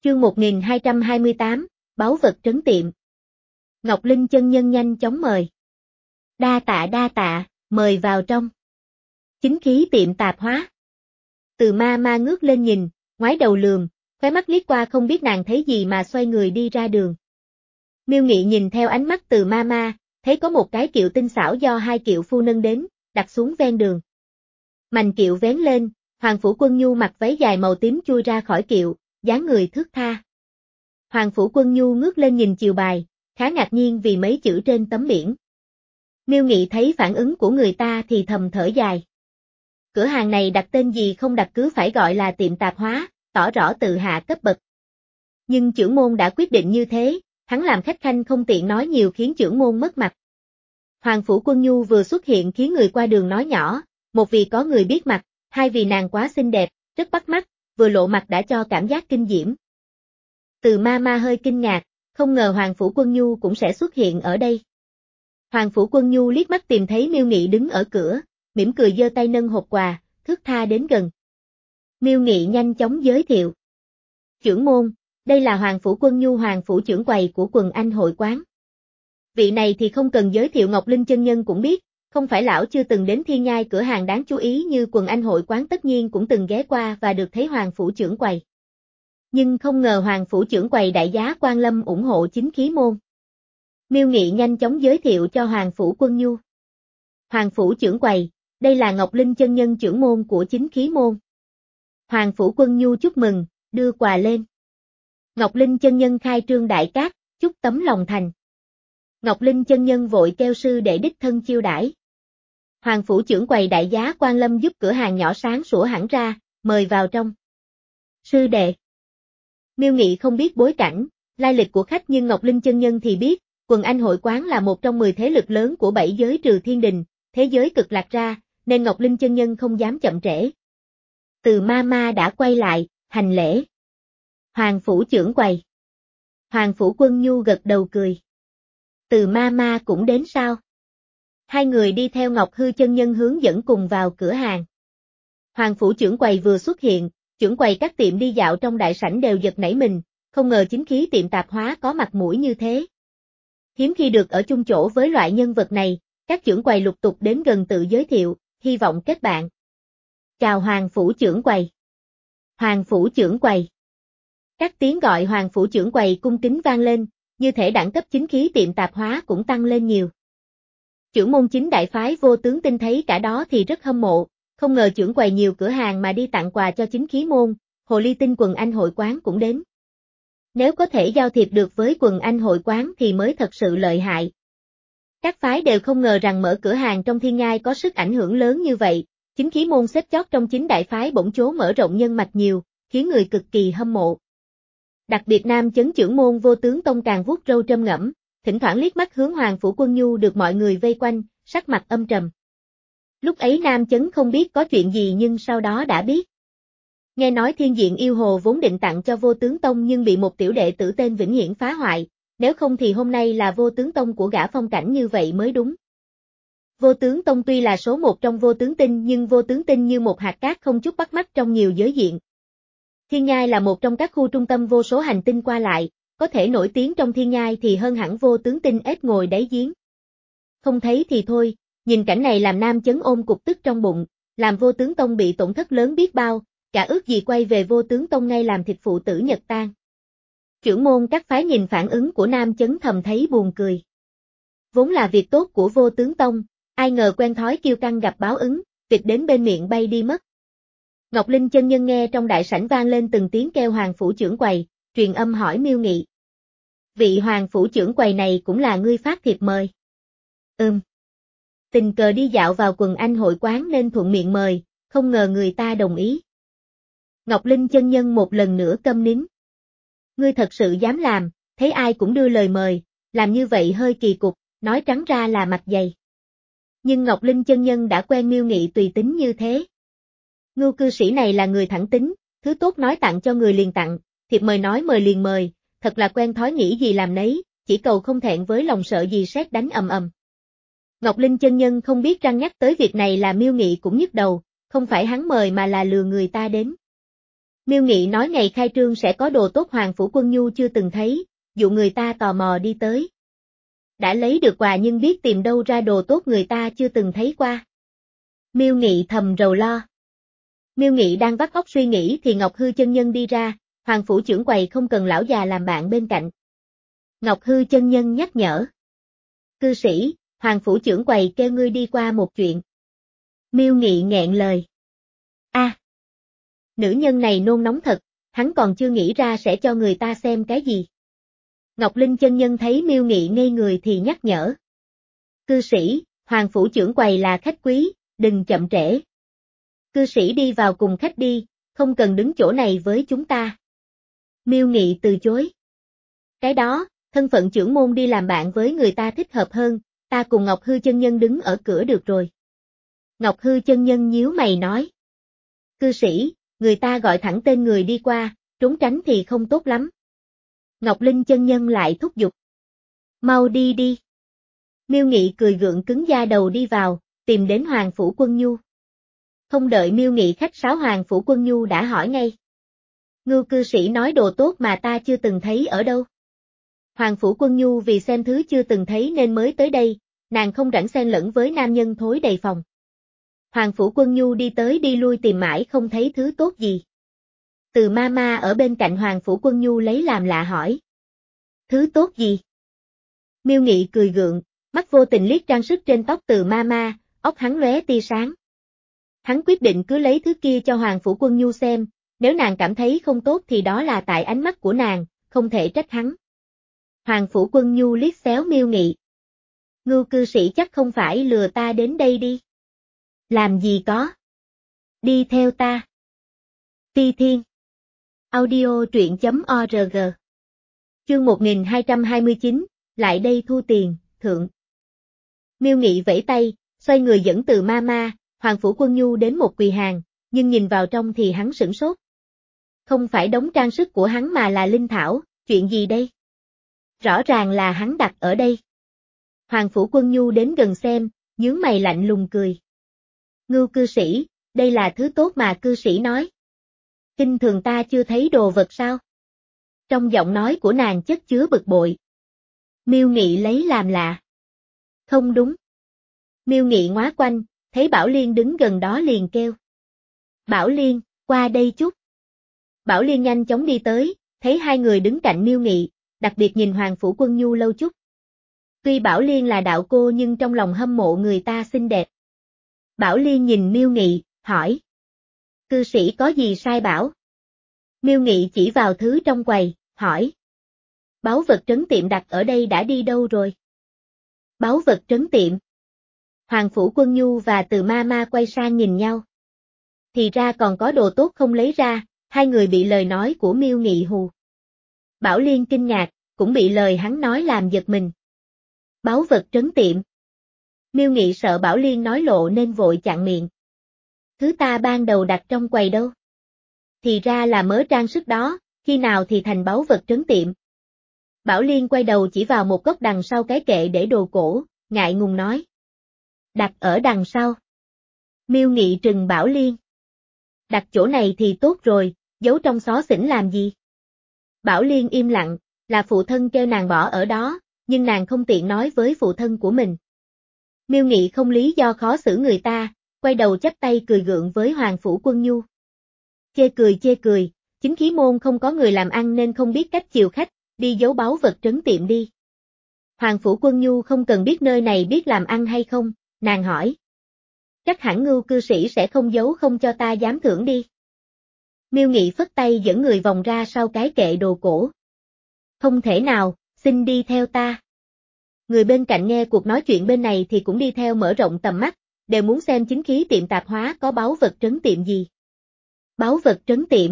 Chương một nghìn hai trăm hai mươi tám, báu vật trấn tiệm. Ngọc Linh chân nhân nhanh chóng mời. Đa tạ đa tạ, mời vào trong. Chính khí tiệm tạp hóa. Từ ma ma ngước lên nhìn, ngoái đầu lườm, khóe mắt liếc qua không biết nàng thấy gì mà xoay người đi ra đường. Miêu Nghị nhìn theo ánh mắt từ ma ma, thấy có một cái kiệu tinh xảo do hai kiệu phu nâng đến, đặt xuống ven đường. Mành kiệu vén lên, Hoàng Phủ Quân Nhu mặc váy dài màu tím chui ra khỏi kiệu, dáng người thướt tha. Hoàng Phủ Quân Nhu ngước lên nhìn chiều bài, khá ngạc nhiên vì mấy chữ trên tấm biển. Miêu Nghị thấy phản ứng của người ta thì thầm thở dài. Cửa hàng này đặt tên gì không đặt cứ phải gọi là tiệm tạp hóa, tỏ rõ tự hạ cấp bậc. Nhưng chưởng môn đã quyết định như thế, hắn làm khách khanh không tiện nói nhiều khiến chưởng môn mất mặt. Hoàng Phủ Quân Nhu vừa xuất hiện khiến người qua đường nói nhỏ, một vì có người biết mặt, hai vì nàng quá xinh đẹp, rất bắt mắt, vừa lộ mặt đã cho cảm giác kinh diễm. Từ ma ma hơi kinh ngạc, không ngờ Hoàng Phủ Quân Nhu cũng sẽ xuất hiện ở đây. Hoàng Phủ Quân Nhu liếc mắt tìm thấy Miêu Nghị đứng ở cửa, mỉm cười giơ tay nâng hộp quà, thướt tha đến gần. Miêu Nghị nhanh chóng giới thiệu. Chưởng môn, đây là Hoàng Phủ Quân Nhu Hoàng Phủ trưởng quầy của Quần Anh hội quán. Vị này thì không cần giới thiệu, Ngọc Linh chân nhân cũng biết, không phải lão chưa từng đến Thiên Nhai cửa hàng đáng chú ý như Quần Anh hội quán tất nhiên cũng từng ghé qua và được thấy Hoàng Phủ trưởng quầy. Nhưng không ngờ Hoàng Phủ trưởng quầy đại giá quan lâm ủng hộ chính khí môn. Miêu Nghị nhanh chóng giới thiệu cho Hoàng Phủ Quân Nhu. Hoàng Phủ trưởng quầy, đây là Ngọc Linh chân nhân trưởng môn của chính khí môn. Hoàng Phủ Quân Nhu chúc mừng, đưa quà lên. Ngọc Linh chân nhân khai trương đại cát, chúc tấm lòng thành. Ngọc Linh chân nhân vội kêu sư đệ đích thân chiêu đãi. Hoàng Phủ trưởng quầy đại giá quan lâm giúp cửa hàng nhỏ sáng sủa hẳn ra, mời vào trong. Sư đệ. Miêu Nghị không biết bối cảnh, lai lịch của khách nhưng Ngọc Linh chân nhân thì biết, Quần Anh hội quán là một trong mười thế lực lớn của bảy giới trừ thiên đình, thế giới cực lạc ra, nên Ngọc Linh chân nhân không dám chậm trễ. Từ ma ma đã quay lại, hành lễ. Hoàng Phủ trưởng quầy. Hoàng Phủ Quân Nhu gật đầu cười. Từ ma ma cũng đến sao? Hai người đi theo Ngọc Hư chân nhân hướng dẫn cùng vào cửa hàng. Hoàng Phủ trưởng quầy vừa xuất hiện, trưởng quầy các tiệm đi dạo trong đại sảnh đều giật nảy mình, không ngờ chính khí tiệm tạp hóa có mặt mũi như thế. Hiếm khi được ở chung chỗ với loại nhân vật này, các trưởng quầy lục tục đến gần tự giới thiệu, hy vọng kết bạn. Chào Hoàng Phủ trưởng quầy. Hoàng Phủ trưởng quầy. Các tiếng gọi Hoàng Phủ trưởng quầy cung kính vang lên, như thể đẳng cấp chính khí tiệm tạp hóa cũng tăng lên nhiều. Trưởng môn chính đại phái Vô Tướng Tinh thấy cả đó thì rất hâm mộ, không ngờ trưởng quầy nhiều cửa hàng mà đi tặng quà cho chính khí môn, Hồ Ly Tinh Quần Anh hội quán cũng đến. Nếu có thể giao thiệp được với Quần Anh hội quán thì mới thật sự lợi hại. Các phái đều không ngờ rằng mở cửa hàng trong Thiên Nhai có sức ảnh hưởng lớn như vậy, chính khí môn xếp chót trong chính đại phái bỗng chố mở rộng nhân mạch nhiều, khiến người cực kỳ hâm mộ. Đặc biệt nam chấn trưởng môn Vô Tướng Tông càng vuốt râu trâm ngẫm, thỉnh thoảng liếc mắt hướng Hoàng Phủ Quân Nhu được mọi người vây quanh, sắc mặt âm trầm. Lúc ấy nam chấn không biết có chuyện gì nhưng sau đó đã biết. Nghe nói Thiên Diện Yêu Hồ vốn định tặng cho Vô Tướng Tông nhưng bị một tiểu đệ tử tên Vĩnh Hiển phá hoại, nếu không thì hôm nay là Vô Tướng Tông của gã phong cảnh như vậy mới đúng. Vô Tướng Tông tuy là số một trong Vô Tướng Tinh nhưng Vô Tướng Tinh như một hạt cát không chút bắt mắt trong nhiều giới diện. Thiên Nhai là một trong các khu trung tâm vô số hành tinh qua lại, có thể nổi tiếng trong Thiên Nhai thì hơn hẳn Vô Tướng Tinh ếch ngồi đáy giếng. Không thấy thì thôi, nhìn cảnh này làm nam chấn ôm cục tức trong bụng, làm Vô Tướng Tông bị tổn thất lớn biết bao, cả ước gì quay về Vô Tướng Tông ngay làm thịt phụ tử nhật tang. Trưởng môn các phái nhìn phản ứng của nam chấn thầm thấy buồn cười. Vốn là việc tốt của Vô Tướng Tông, ai ngờ quen thói kiêu căng gặp báo ứng, vịt đến bên miệng bay đi mất. Ngọc Linh chân nhân nghe trong đại sảnh vang lên từng tiếng kêu Hoàng Phủ trưởng quầy, truyền âm hỏi Miêu Nghị. Vị Hoàng Phủ trưởng quầy này cũng là ngươi phát thiệp mời. Ừm. Tình cờ đi dạo vào Quần Anh hội quán nên thuận miệng mời, không ngờ người ta đồng ý. Ngọc Linh chân nhân một lần nữa câm nín. Ngươi thật sự dám làm, thấy ai cũng đưa lời mời, làm như vậy hơi kỳ cục, nói trắng ra là mặt dày. Nhưng Ngọc Linh chân nhân đã quen Miêu Nghị tùy tính như thế. Ngưu cư sĩ này là người thẳng tính, thứ tốt nói tặng cho người liền tặng, thiệp mời nói mời liền mời, thật là quen thói nghĩ gì làm nấy, chỉ cầu không thẹn với lòng sợ gì sét đánh ầm ầm. Ngọc Linh chân nhân không biết răng nhắc tới việc này là Miêu Nghị cũng nhức đầu, không phải hắn mời mà là lừa người ta đến. Miêu Nghị nói ngày khai trương sẽ có đồ tốt Hoàng Phủ Quân Nhu chưa từng thấy, dụ người ta tò mò đi tới. Đã lấy được quà nhưng biết tìm đâu ra đồ tốt người ta chưa từng thấy qua. Miêu Nghị thầm rầu lo. Miêu Nghị đang vắt óc suy nghĩ thì Ngọc Hư chân nhân đi ra, Hoàng Phủ trưởng quầy không cần lão già làm bạn bên cạnh. Ngọc Hư chân nhân nhắc nhở. Cư sĩ, Hoàng Phủ trưởng quầy kêu ngươi đi qua một chuyện. Miêu Nghị nghẹn lời. A, à, nữ nhân này nôn nóng thật, hắn còn chưa nghĩ ra sẽ cho người ta xem cái gì. Ngọc Linh chân nhân thấy Miêu Nghị ngây người thì nhắc nhở. Cư sĩ, Hoàng Phủ trưởng quầy là khách quý, đừng chậm trễ. Cư sĩ đi vào cùng khách đi, không cần đứng chỗ này với chúng ta. Miêu Nghị từ chối. Cái đó, thân phận trưởng môn đi làm bạn với người ta thích hợp hơn, ta cùng Ngọc Hư chân nhân đứng ở cửa được rồi. Ngọc Hư chân nhân nhíu mày nói. Cư sĩ, người ta gọi thẳng tên người đi qua, trốn tránh thì không tốt lắm. Ngọc Linh chân nhân lại thúc giục. Mau đi đi. Miêu Nghị cười gượng cứng da đầu đi vào, tìm đến Hoàng Phủ Quân Nhu. Không đợi Miêu Nghị khách sáo Hoàng Phủ Quân Nhu đã hỏi ngay. Ngưu cư sĩ nói đồ tốt mà ta chưa từng thấy ở đâu. Hoàng Phủ Quân Nhu vì xem thứ chưa từng thấy nên mới tới đây, nàng không rảnh xen lẫn với nam nhân thối đầy phòng. Hoàng Phủ Quân Nhu đi tới đi lui tìm mãi không thấy thứ tốt gì. Từ ma ma ở bên cạnh Hoàng Phủ Quân Nhu lấy làm lạ hỏi. Thứ tốt gì? Miêu Nghị cười gượng, mắt vô tình liếc trang sức trên tóc Từ ma ma, óc hắn lóe tia sáng. Hắn quyết định cứ lấy thứ kia cho Hoàng Phủ Quân Nhu xem, nếu nàng cảm thấy không tốt thì đó là tại ánh mắt của nàng, không thể trách hắn. Hoàng Phủ Quân Nhu liếc xéo Miêu Nghị. Ngưu cư sĩ chắc không phải lừa ta đến đây đi. Làm gì có. Đi theo ta. Phi Thiên. Audio truyện chấm org. Chương một nghìn hai trăm hai mươi chín, lại đây thu tiền, thượng. Miêu Nghị vẫy tay, xoay người dẫn Từ ma ma, Hoàng Phủ Quân Nhu đến một quầy hàng, nhưng nhìn vào trong thì hắn sửng sốt. Không phải đống trang sức của hắn mà là linh thảo, chuyện gì đây? Rõ ràng là hắn đặt ở đây. Hoàng Phủ Quân Nhu đến gần xem, nhướng mày lạnh lùng cười. Ngưu cư sĩ, đây là thứ tốt mà cư sĩ nói. Kinh thường ta chưa thấy đồ vật sao? Trong giọng nói của nàng chất chứa bực bội. Miêu Nghị lấy làm lạ. Không đúng. Miêu Nghị ngoá quanh, thấy Bảo Liên đứng gần đó liền kêu. Bảo Liên, qua đây chút. Bảo Liên nhanh chóng đi tới, thấy hai người đứng cạnh Miêu Nghị, đặc biệt nhìn Hoàng Phủ Quân Nhu lâu chút. Tuy Bảo Liên là đạo cô nhưng trong lòng hâm mộ người ta xinh đẹp. Bảo Liên nhìn Miêu Nghị, hỏi. Cư sĩ có gì sai bảo? Miêu Nghị chỉ vào thứ trong quầy, hỏi. Báu vật trấn tiệm đặt ở đây đã đi đâu rồi? Báu vật trấn tiệm. Hoàng Phủ Quân Nhu và Từ ma ma quay sang nhìn nhau. Thì ra còn có đồ tốt không lấy ra, hai người bị lời nói của Miêu Nghị hù. Bảo Liên kinh ngạc, cũng bị lời hắn nói làm giật mình. Báu vật trấn tiệm. Miêu Nghị sợ Bảo Liên nói lộ nên vội chặn miệng. Thứ ta ban đầu đặt trong quầy đâu? Thì ra là mớ trang sức đó, khi nào thì thành báu vật trấn tiệm. Bảo Liên quay đầu chỉ vào một góc đằng sau cái kệ để đồ cổ, ngại ngùng nói. Đặt ở đằng sau. Miêu Nghị trừng Bảo Liên. Đặt chỗ này thì tốt rồi, giấu trong xó xỉnh làm gì? Bảo Liên im lặng, là phụ thân kêu nàng bỏ ở đó, nhưng nàng không tiện nói với phụ thân của mình. Miêu Nghị không lý do khó xử người ta, quay đầu chắp tay cười gượng với Hoàng Phủ Quân Nhu. Chê cười chê cười, chính khí môn không có người làm ăn nên không biết cách chiều khách, đi giấu báu vật trấn tiệm đi. Hoàng Phủ Quân Nhu không cần biết nơi này biết làm ăn hay không, nàng hỏi. Chắc hẳn Ngưu cư sĩ sẽ không giấu không cho ta dám thưởng đi. Miêu Nghị phất tay dẫn người vòng ra sau cái kệ đồ cổ. Không thể nào, xin đi theo ta. Người bên cạnh nghe cuộc nói chuyện bên này thì cũng đi theo mở rộng tầm mắt, đều muốn xem chính khí tiệm tạp hóa có báu vật trấn tiệm gì. Báu vật trấn tiệm.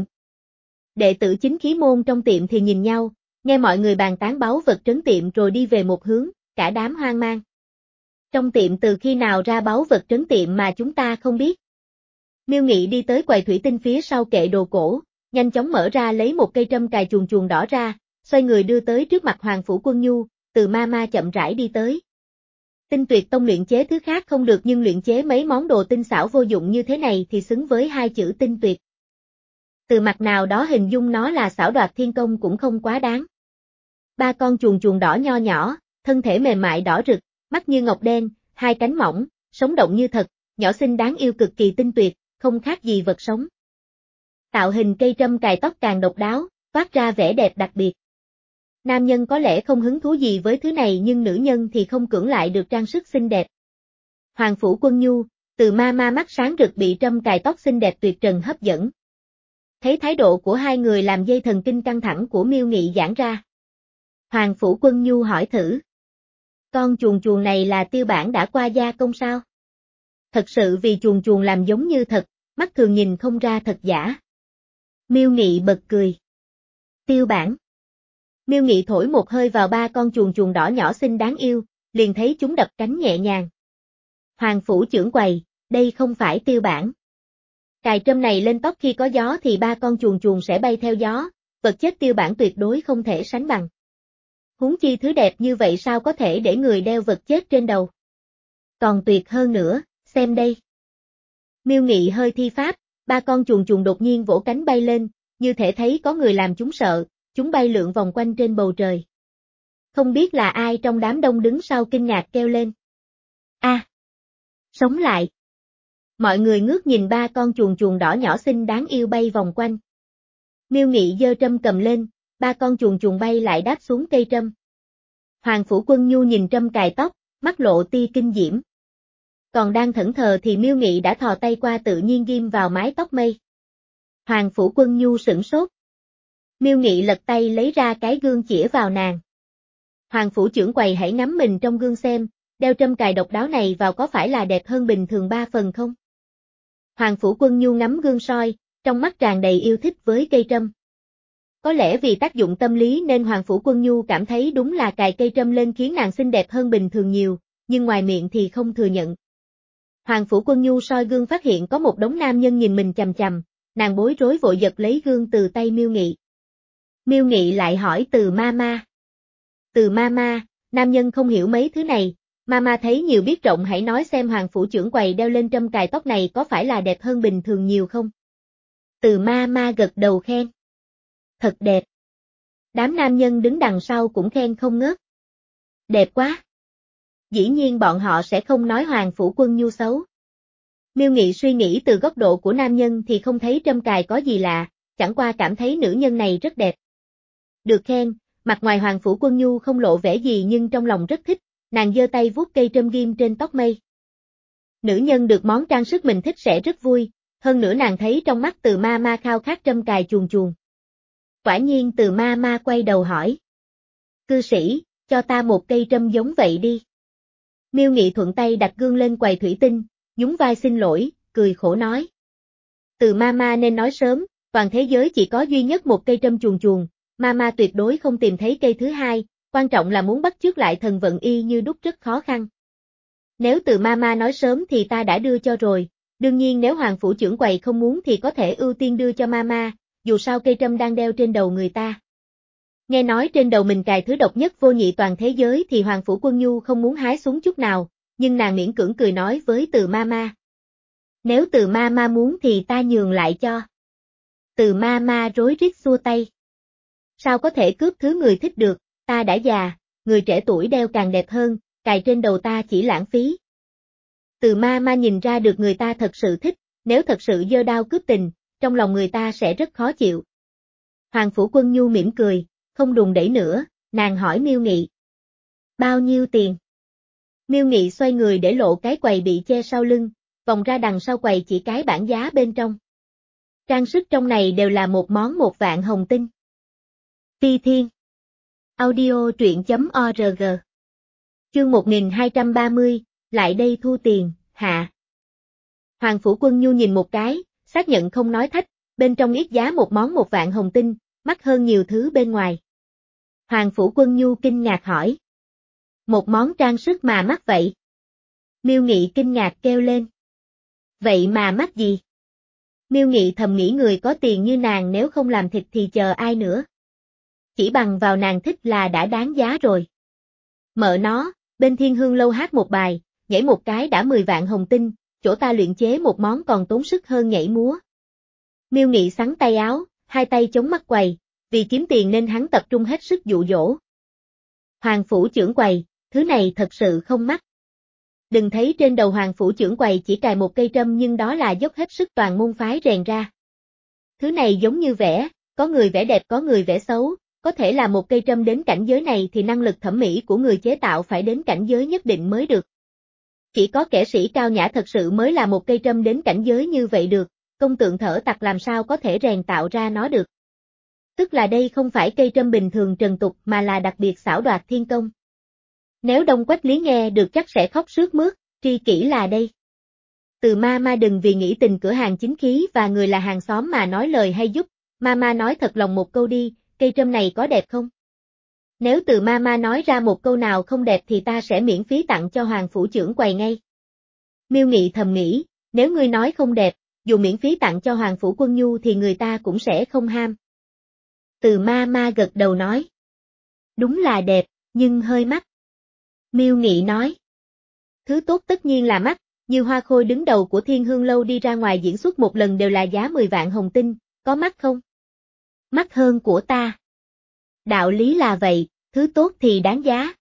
Đệ tử chính khí môn trong tiệm thì nhìn nhau, nghe mọi người bàn tán báu vật trấn tiệm rồi đi về một hướng, cả đám hoang mang. Trong tiệm từ khi nào ra báu vật trấn tiệm mà chúng ta không biết. Miêu Nghị đi tới quầy thủy tinh phía sau kệ đồ cổ, nhanh chóng mở ra lấy một cây trâm cài chuồn chuồn đỏ ra, xoay người đưa tới trước mặt Hoàng Phủ Quân Nhu, Từ ma ma chậm rãi đi tới. Tinh Tuyệt Tông luyện chế thứ khác không được nhưng luyện chế mấy món đồ tinh xảo vô dụng như thế này thì xứng với hai chữ tinh tuyệt. Từ mặt nào đó hình dung nó là xảo đoạt thiên công cũng không quá đáng. Ba con chuồn chuồn đỏ nho nhỏ, thân thể mềm mại đỏ rực, mắt như ngọc đen, hai cánh mỏng, sống động như thật, nhỏ xinh đáng yêu cực kỳ tinh tuyệt, không khác gì vật sống. Tạo hình cây trâm cài tóc càng độc đáo, toát ra vẻ đẹp đặc biệt. Nam nhân có lẽ không hứng thú gì với thứ này nhưng nữ nhân thì không cưỡng lại được trang sức xinh đẹp. Hoàng Phủ Quân Nhu, Từ ma ma mắt sáng rực bị trâm cài tóc xinh đẹp tuyệt trần hấp dẫn. Thấy thái độ của hai người làm dây thần kinh căng thẳng của Miêu Nghị giãn ra. Hoàng Phủ Quân Nhu hỏi thử. Con chuồn chuồn này là tiêu bản đã qua gia công sao? Thật sự vì chuồn chuồn làm giống như thật, mắt thường nhìn không ra thật giả. Miêu Nghị bật cười. Tiêu bản. Miêu Nghị thổi một hơi vào ba con chuồn chuồn đỏ nhỏ xinh đáng yêu, liền thấy chúng đập cánh nhẹ nhàng. Hoàng Phủ trưởng quầy, đây không phải tiêu bản. Cài trâm này lên tóc khi có gió thì ba con chuồn chuồn sẽ bay theo gió, vật chất tiêu bản tuyệt đối không thể sánh bằng. Huống chi thứ đẹp như vậy sao có thể để người đeo vật chết trên đầu. Còn tuyệt hơn nữa, xem đây. Miêu Nghị hơi thi pháp, ba con chuồn chuồn đột nhiên vỗ cánh bay lên, như thể thấy có người làm chúng sợ, chúng bay lượn vòng quanh trên bầu trời. Không biết là ai trong đám đông đứng sau kinh ngạc kêu lên. A, à, sống lại. Mọi người ngước nhìn ba con chuồn chuồn đỏ nhỏ xinh đáng yêu bay vòng quanh. Miêu Nghị giơ trâm cầm lên, ba con chuồn chuồn bay lại đáp xuống cây trâm. Hoàng Phủ Quân Nhu nhìn trâm cài tóc, mắt lộ tia kinh diễm. Còn đang thẫn thờ thì Miêu Nghị đã thò tay qua tự nhiên ghim vào mái tóc mây. Hoàng Phủ Quân Nhu sửng sốt. Miêu Nghị lật tay lấy ra cái gương chĩa vào nàng. Hoàng Phủ trưởng quầy hãy ngắm mình trong gương xem, đeo trâm cài độc đáo này vào có phải là đẹp hơn bình thường ba phần không? Hoàng Phủ Quân Nhu ngắm gương soi, trong mắt tràn đầy yêu thích với cây trâm. Có lẽ vì tác dụng tâm lý nên Hoàng Phủ Quân Nhu cảm thấy đúng là cài cây trâm lên khiến nàng xinh đẹp hơn bình thường nhiều, nhưng ngoài miệng thì không thừa nhận. Hoàng Phủ Quân Nhu soi gương phát hiện có một đống nam nhân nhìn mình chằm chằm, nàng bối rối vội giật lấy gương từ tay Miêu Nghị. Miêu Nghị lại hỏi Từ ma ma. Từ ma ma, nam nhân không hiểu mấy thứ này, ma ma thấy nhiều biết rộng hãy nói xem Hoàng Phủ trưởng quầy đeo lên trâm cài tóc này có phải là đẹp hơn bình thường nhiều không? Từ ma ma gật đầu khen. Thật đẹp. Đám nam nhân đứng đằng sau cũng khen không ngớt. Đẹp quá. Dĩ nhiên bọn họ sẽ không nói Hoàng Phủ Quân Nhu xấu. Miêu Nghị suy nghĩ từ góc độ của nam nhân thì không thấy trâm cài có gì lạ, chẳng qua cảm thấy nữ nhân này rất đẹp. Được khen, mặt ngoài Hoàng Phủ Quân Nhu không lộ vẻ gì nhưng trong lòng rất thích, nàng giơ tay vuốt cây trâm ghim trên tóc mây. Nữ nhân được món trang sức mình thích sẽ rất vui, hơn nữa nàng thấy trong mắt Từ ma ma khao khát trâm cài chuồn chuồn. Quả nhiên Từ ma ma quay đầu hỏi. Cư sĩ, cho ta một cây trâm giống vậy đi. Miêu Nghị thuận tay đặt gương lên quầy thủy tinh, nhún vai xin lỗi, cười khổ nói. Từ ma ma nên nói sớm, toàn thế giới chỉ có duy nhất một cây trâm chuồn chuồn, ma ma tuyệt đối không tìm thấy cây thứ hai, quan trọng là muốn bắt chước lại thần vận y như đúc rất khó khăn. Nếu Từ ma ma nói sớm thì ta đã đưa cho rồi, đương nhiên nếu Hoàng Phủ trưởng quầy không muốn thì có thể ưu tiên đưa cho ma ma, dù sao cây trâm đang đeo trên đầu người ta. Nghe nói trên đầu mình cài thứ độc nhất vô nhị toàn thế giới thì Hoàng Phủ Quân Nhu không muốn hái xuống chút nào, nhưng nàng miễn cưỡng cười nói với Từ ma ma. Nếu Từ ma ma muốn thì ta nhường lại cho. Từ ma ma rối rít xua tay. Sao có thể cướp thứ người thích được, ta đã già, người trẻ tuổi đeo càng đẹp hơn, cài trên đầu ta chỉ lãng phí. Từ ma ma nhìn ra được người ta thật sự thích, nếu thật sự giơ đao cướp tình, trong lòng người ta sẽ rất khó chịu. Hoàng Phủ Quân Nhu mỉm cười, không đùn đẩy nữa, nàng hỏi Miêu Nghị. Bao nhiêu tiền? Miêu Nghị xoay người để lộ cái quầy bị che sau lưng, vòng ra đằng sau quầy chỉ cái bảng giá bên trong. Trang sức trong này đều là một món một vạn hồng tinh. Phi Thiên. Audio truyện chấm org. Chương một nghìn hai trăm ba mươi, lại đây thu tiền, hạ. Hoàng Phủ Quân Nhu nhìn một cái, xác nhận không nói thách, bên trong ít giá một món một vạn hồng tinh, mắc hơn nhiều thứ bên ngoài. Hoàng Phủ Quân Nhu kinh ngạc hỏi. Một món trang sức mà mắc vậy? Miêu Nghị kinh ngạc kêu lên. Vậy mà mắc gì? Miêu Nghị thầm nghĩ người có tiền như nàng nếu không làm thịt thì chờ ai nữa. Chỉ bằng vào nàng thích là đã đáng giá rồi. Mợ nó, bên Thiên Hương Lâu hát một bài, nhảy một cái đã mười vạn hồng tinh, chỗ ta luyện chế một món còn tốn sức hơn nhảy múa. Miêu Nghị xắn tay áo, hai tay chống mắt quầy, vì kiếm tiền nên hắn tập trung hết sức dụ dỗ. Hoàng phủ trưởng quầy, thứ này thật sự không mắc. Đừng thấy trên đầu hoàng phủ trưởng quầy chỉ cài một cây trâm nhưng đó là dốc hết sức toàn môn phái rèn ra. Thứ này giống như vẽ, có người vẽ đẹp có người vẽ xấu, có thể là một cây trâm đến cảnh giới này thì năng lực thẩm mỹ của người chế tạo phải đến cảnh giới nhất định mới được. Chỉ có kẻ sĩ cao nhã thật sự mới là một cây trâm đến cảnh giới như vậy được, công tượng thở tặc làm sao có thể rèn tạo ra nó được. Tức là đây không phải cây trâm bình thường trần tục mà là đặc biệt xảo đoạt thiên công. Nếu Đông Quách Lý nghe được chắc sẽ khóc sướt mướt, tri kỷ là đây. Từ ma ma đừng vì nghĩ tình cửa hàng chính khí và người là hàng xóm mà nói lời hay giúp, ma ma nói thật lòng một câu đi, cây trâm này có đẹp không? Nếu từ ma ma nói ra một câu nào không đẹp thì ta sẽ miễn phí tặng cho hoàng phủ trưởng quầy ngay. Miêu Nghị thầm nghĩ, nếu ngươi nói không đẹp, dù miễn phí tặng cho hoàng phủ Quân Nhu thì người ta cũng sẽ không ham. Từ ma ma gật đầu nói. Đúng là đẹp, nhưng hơi mắc. Miêu Nghị nói. Thứ tốt tất nhiên là mắc, như Hoa Khôi đứng đầu của Thiên Hương Lâu đi ra ngoài diễn xuất một lần đều là giá mười vạn hồng tinh, có mắc không? Mắc hơn của ta. Đạo lý là vậy, thứ tốt thì đáng giá.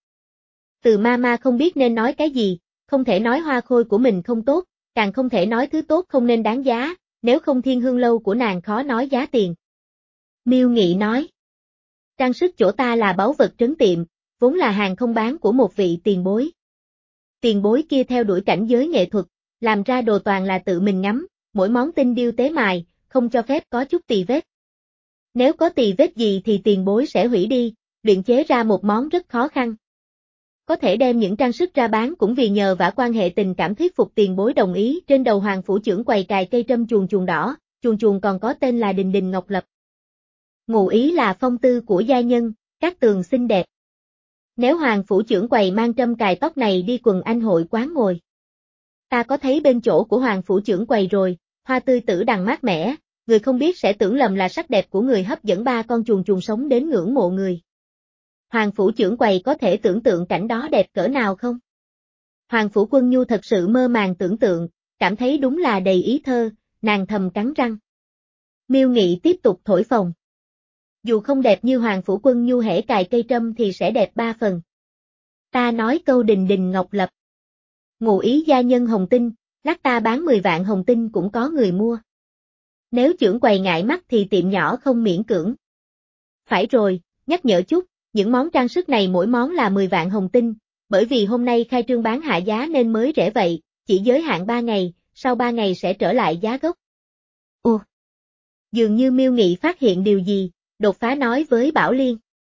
Từ ma ma không biết nên nói cái gì, không thể nói Hoa Khôi của mình không tốt, càng không thể nói thứ tốt không nên đáng giá, nếu không Thiên Hương Lâu của nàng khó nói giá tiền. Miêu Nghị nói. Trang sức chỗ ta là báu vật trấn tiệm, vốn là hàng không bán của một vị tiền bối. Tiền bối kia theo đuổi cảnh giới nghệ thuật, làm ra đồ toàn là tự mình ngắm, mỗi món tinh điêu tế mài, không cho phép có chút tì vết. Nếu có tì vết gì thì tiền bối sẽ hủy đi, luyện chế ra một món rất khó khăn. Có thể đem những trang sức ra bán cũng vì nhờ vả quan hệ tình cảm thuyết phục tiền bối đồng ý. Trên đầu hoàng phủ trưởng quầy cài cây trâm chuồn chuồn đỏ, chuồn chuồn còn có tên là Đình Đình Ngọc Lập. Ngụ ý là phong tư của gia nhân, các tường xinh đẹp. Nếu hoàng phủ trưởng quầy mang trâm cài tóc này đi quần anh hội quán ngồi. Ta có thấy bên chỗ của hoàng phủ trưởng quầy rồi, hoa tươi tử đằng mát mẻ, người không biết sẽ tưởng lầm là sắc đẹp của người hấp dẫn ba con chuồn chuồn sống đến ngưỡng mộ người. Hoàng phủ trưởng quầy có thể tưởng tượng cảnh đó đẹp cỡ nào không? Hoàng phủ Quân Nhu thật sự mơ màng tưởng tượng, cảm thấy đúng là đầy ý thơ, nàng thầm cắn răng. Miêu Nghị tiếp tục thổi phồng. Dù không đẹp như Hoàng phủ Quân Nhu hễ cài cây trâm thì sẽ đẹp ba phần. Ta nói câu Đình Đình Ngọc Lập. Ngụ ý gia nhân hồng tinh, lát ta bán mười vạn hồng tinh cũng có người mua. Nếu trưởng quầy ngại mắt thì tiệm nhỏ không miễn cưỡng. Phải rồi, nhắc nhở chút, những món trang sức này mỗi món là mười vạn hồng tinh, bởi vì hôm nay khai trương bán hạ giá nên mới rẻ vậy, chỉ giới hạn ba ngày, sau ba ngày sẽ trở lại giá gốc. Ồ! Dường như Miêu Nghị phát hiện điều gì, đột phá nói với Bảo Liên.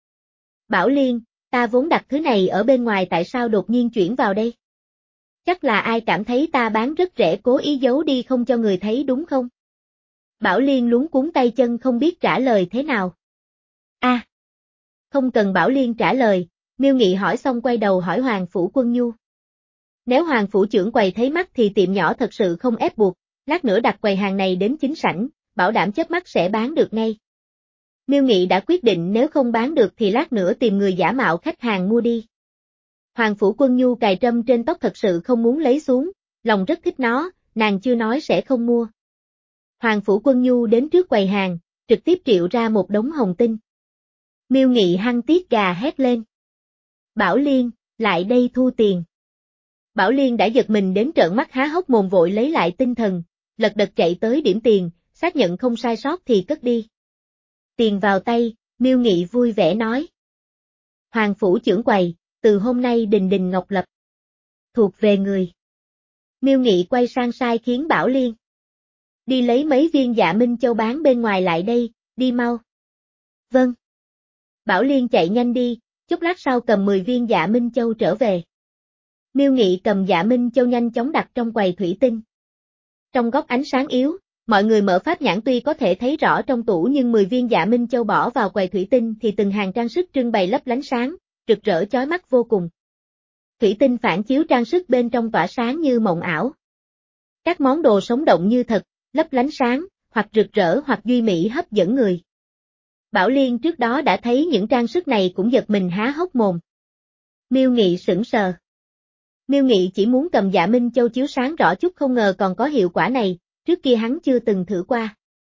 Bảo Liên, ta vốn đặt thứ này ở bên ngoài tại sao đột nhiên chuyển vào đây? Chắc là ai cảm thấy ta bán rất rẻ cố ý giấu đi không cho người thấy đúng không? Bảo Liên luống cuống tay chân không biết trả lời thế nào. A, à, không cần Bảo Liên trả lời, Miêu Nghị hỏi xong quay đầu hỏi Hoàng phủ Quân Nhu. Nếu Hoàng phủ trưởng quầy thấy mắt thì tiệm nhỏ thật sự không ép buộc, lát nữa đặt quầy hàng này đến chính sảnh, bảo đảm chớp mắt sẽ bán được ngay. Miêu Nghị đã quyết định nếu không bán được thì lát nữa tìm người giả mạo khách hàng mua đi. Hoàng phủ Quân Nhu cài trâm trên tóc thật sự không muốn lấy xuống, lòng rất thích nó, nàng chưa nói sẽ không mua. Hoàng phủ Quân Nhu đến trước quầy hàng, trực tiếp triệu ra một đống hồng tinh. Miêu Nghị hăng tiết gà hét lên. Bảo Liên, lại đây thu tiền. Bảo Liên đã giật mình đến trợn mắt há hốc mồm vội lấy lại tinh thần, lật đật chạy tới điểm tiền, xác nhận không sai sót thì cất đi. Tiền vào tay, Miêu Nghị vui vẻ nói. Hoàng phủ trưởng quầy, từ hôm nay Đình Đình Ngọc Lập thuộc về người. Miêu Nghị quay sang sai khiến Bảo Liên. Đi lấy mấy viên Dạ Minh Châu bán bên ngoài lại đây, đi mau. Vâng. Bảo Liên chạy nhanh đi, chút lát sau cầm mười viên Dạ Minh Châu trở về. Miêu Nghị cầm Dạ Minh Châu nhanh chóng đặt trong quầy thủy tinh. Trong góc ánh sáng yếu, mọi người mở pháp nhãn tuy có thể thấy rõ trong tủ nhưng mười viên Dạ Minh Châu bỏ vào quầy thủy tinh thì từng hàng trang sức trưng bày lấp lánh sáng, rực rỡ chói mắt vô cùng. Thủy tinh phản chiếu trang sức bên trong tỏa sáng như mộng ảo. Các món đồ sống động như thật, lấp lánh sáng, hoặc rực rỡ hoặc duy mỹ hấp dẫn người. Bảo Liên trước đó đã thấy những trang sức này cũng giật mình há hốc mồm. Miêu Nghị sững sờ. Miêu Nghị chỉ muốn cầm Dạ Minh Châu chiếu sáng rõ chút không ngờ còn có hiệu quả này, trước kia hắn chưa từng thử qua.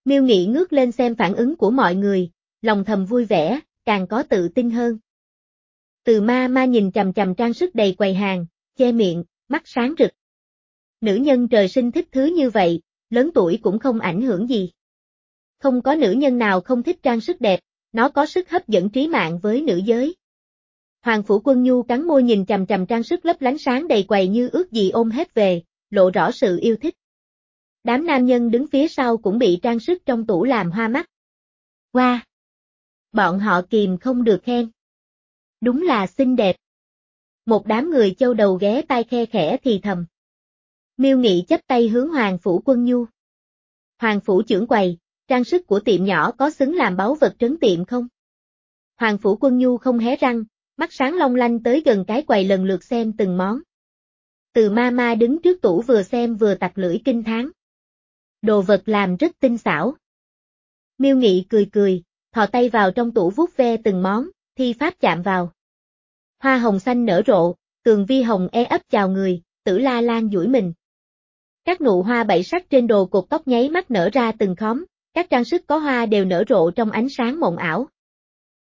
Miêu Nghị ngước lên xem phản ứng của mọi người, lòng thầm vui vẻ, càng có tự tin hơn. Từ ma ma nhìn chằm chằm trang sức đầy quầy hàng, che miệng, mắt sáng rực. Nữ nhân trời sinh thích thứ như vậy, lớn tuổi cũng không ảnh hưởng gì. Không có nữ nhân nào không thích trang sức đẹp, nó có sức hấp dẫn trí mạng với nữ giới. Hoàng Phủ Quân Nhu cắn môi nhìn chằm chằm trang sức lấp lánh sáng đầy quầy như ước gì ôm hết về, lộ rõ sự yêu thích. Đám nam nhân đứng phía sau cũng bị trang sức trong tủ làm hoa mắt. Wow! Bọn họ kìm không được khen. Đúng là xinh đẹp. Một đám người châu đầu ghé tai khe khẽ thì thầm. Miêu Nghị chắp tay hướng Hoàng Phủ Quân Nhu. Hoàng Phủ trưởng quầy, trang sức của tiệm nhỏ có xứng làm báu vật trấn tiệm không? Hoàng Phủ Quân Nhu không hé răng, mắt sáng long lanh tới gần cái quầy lần lượt xem từng món. Từ ma ma đứng trước tủ vừa xem vừa tặc lưỡi kinh thán. Đồ vật làm rất tinh xảo. Miêu Nghị cười cười, thò tay vào trong tủ vuốt ve từng món, thi pháp chạm vào. Hoa hồng xanh nở rộ, tường vi hồng e ấp chào người, Tử La Lan duỗi mình. Các nụ hoa bảy sắc trên đồ cột tóc nháy mắt nở ra từng khóm, các trang sức có hoa đều nở rộ trong ánh sáng mộng ảo.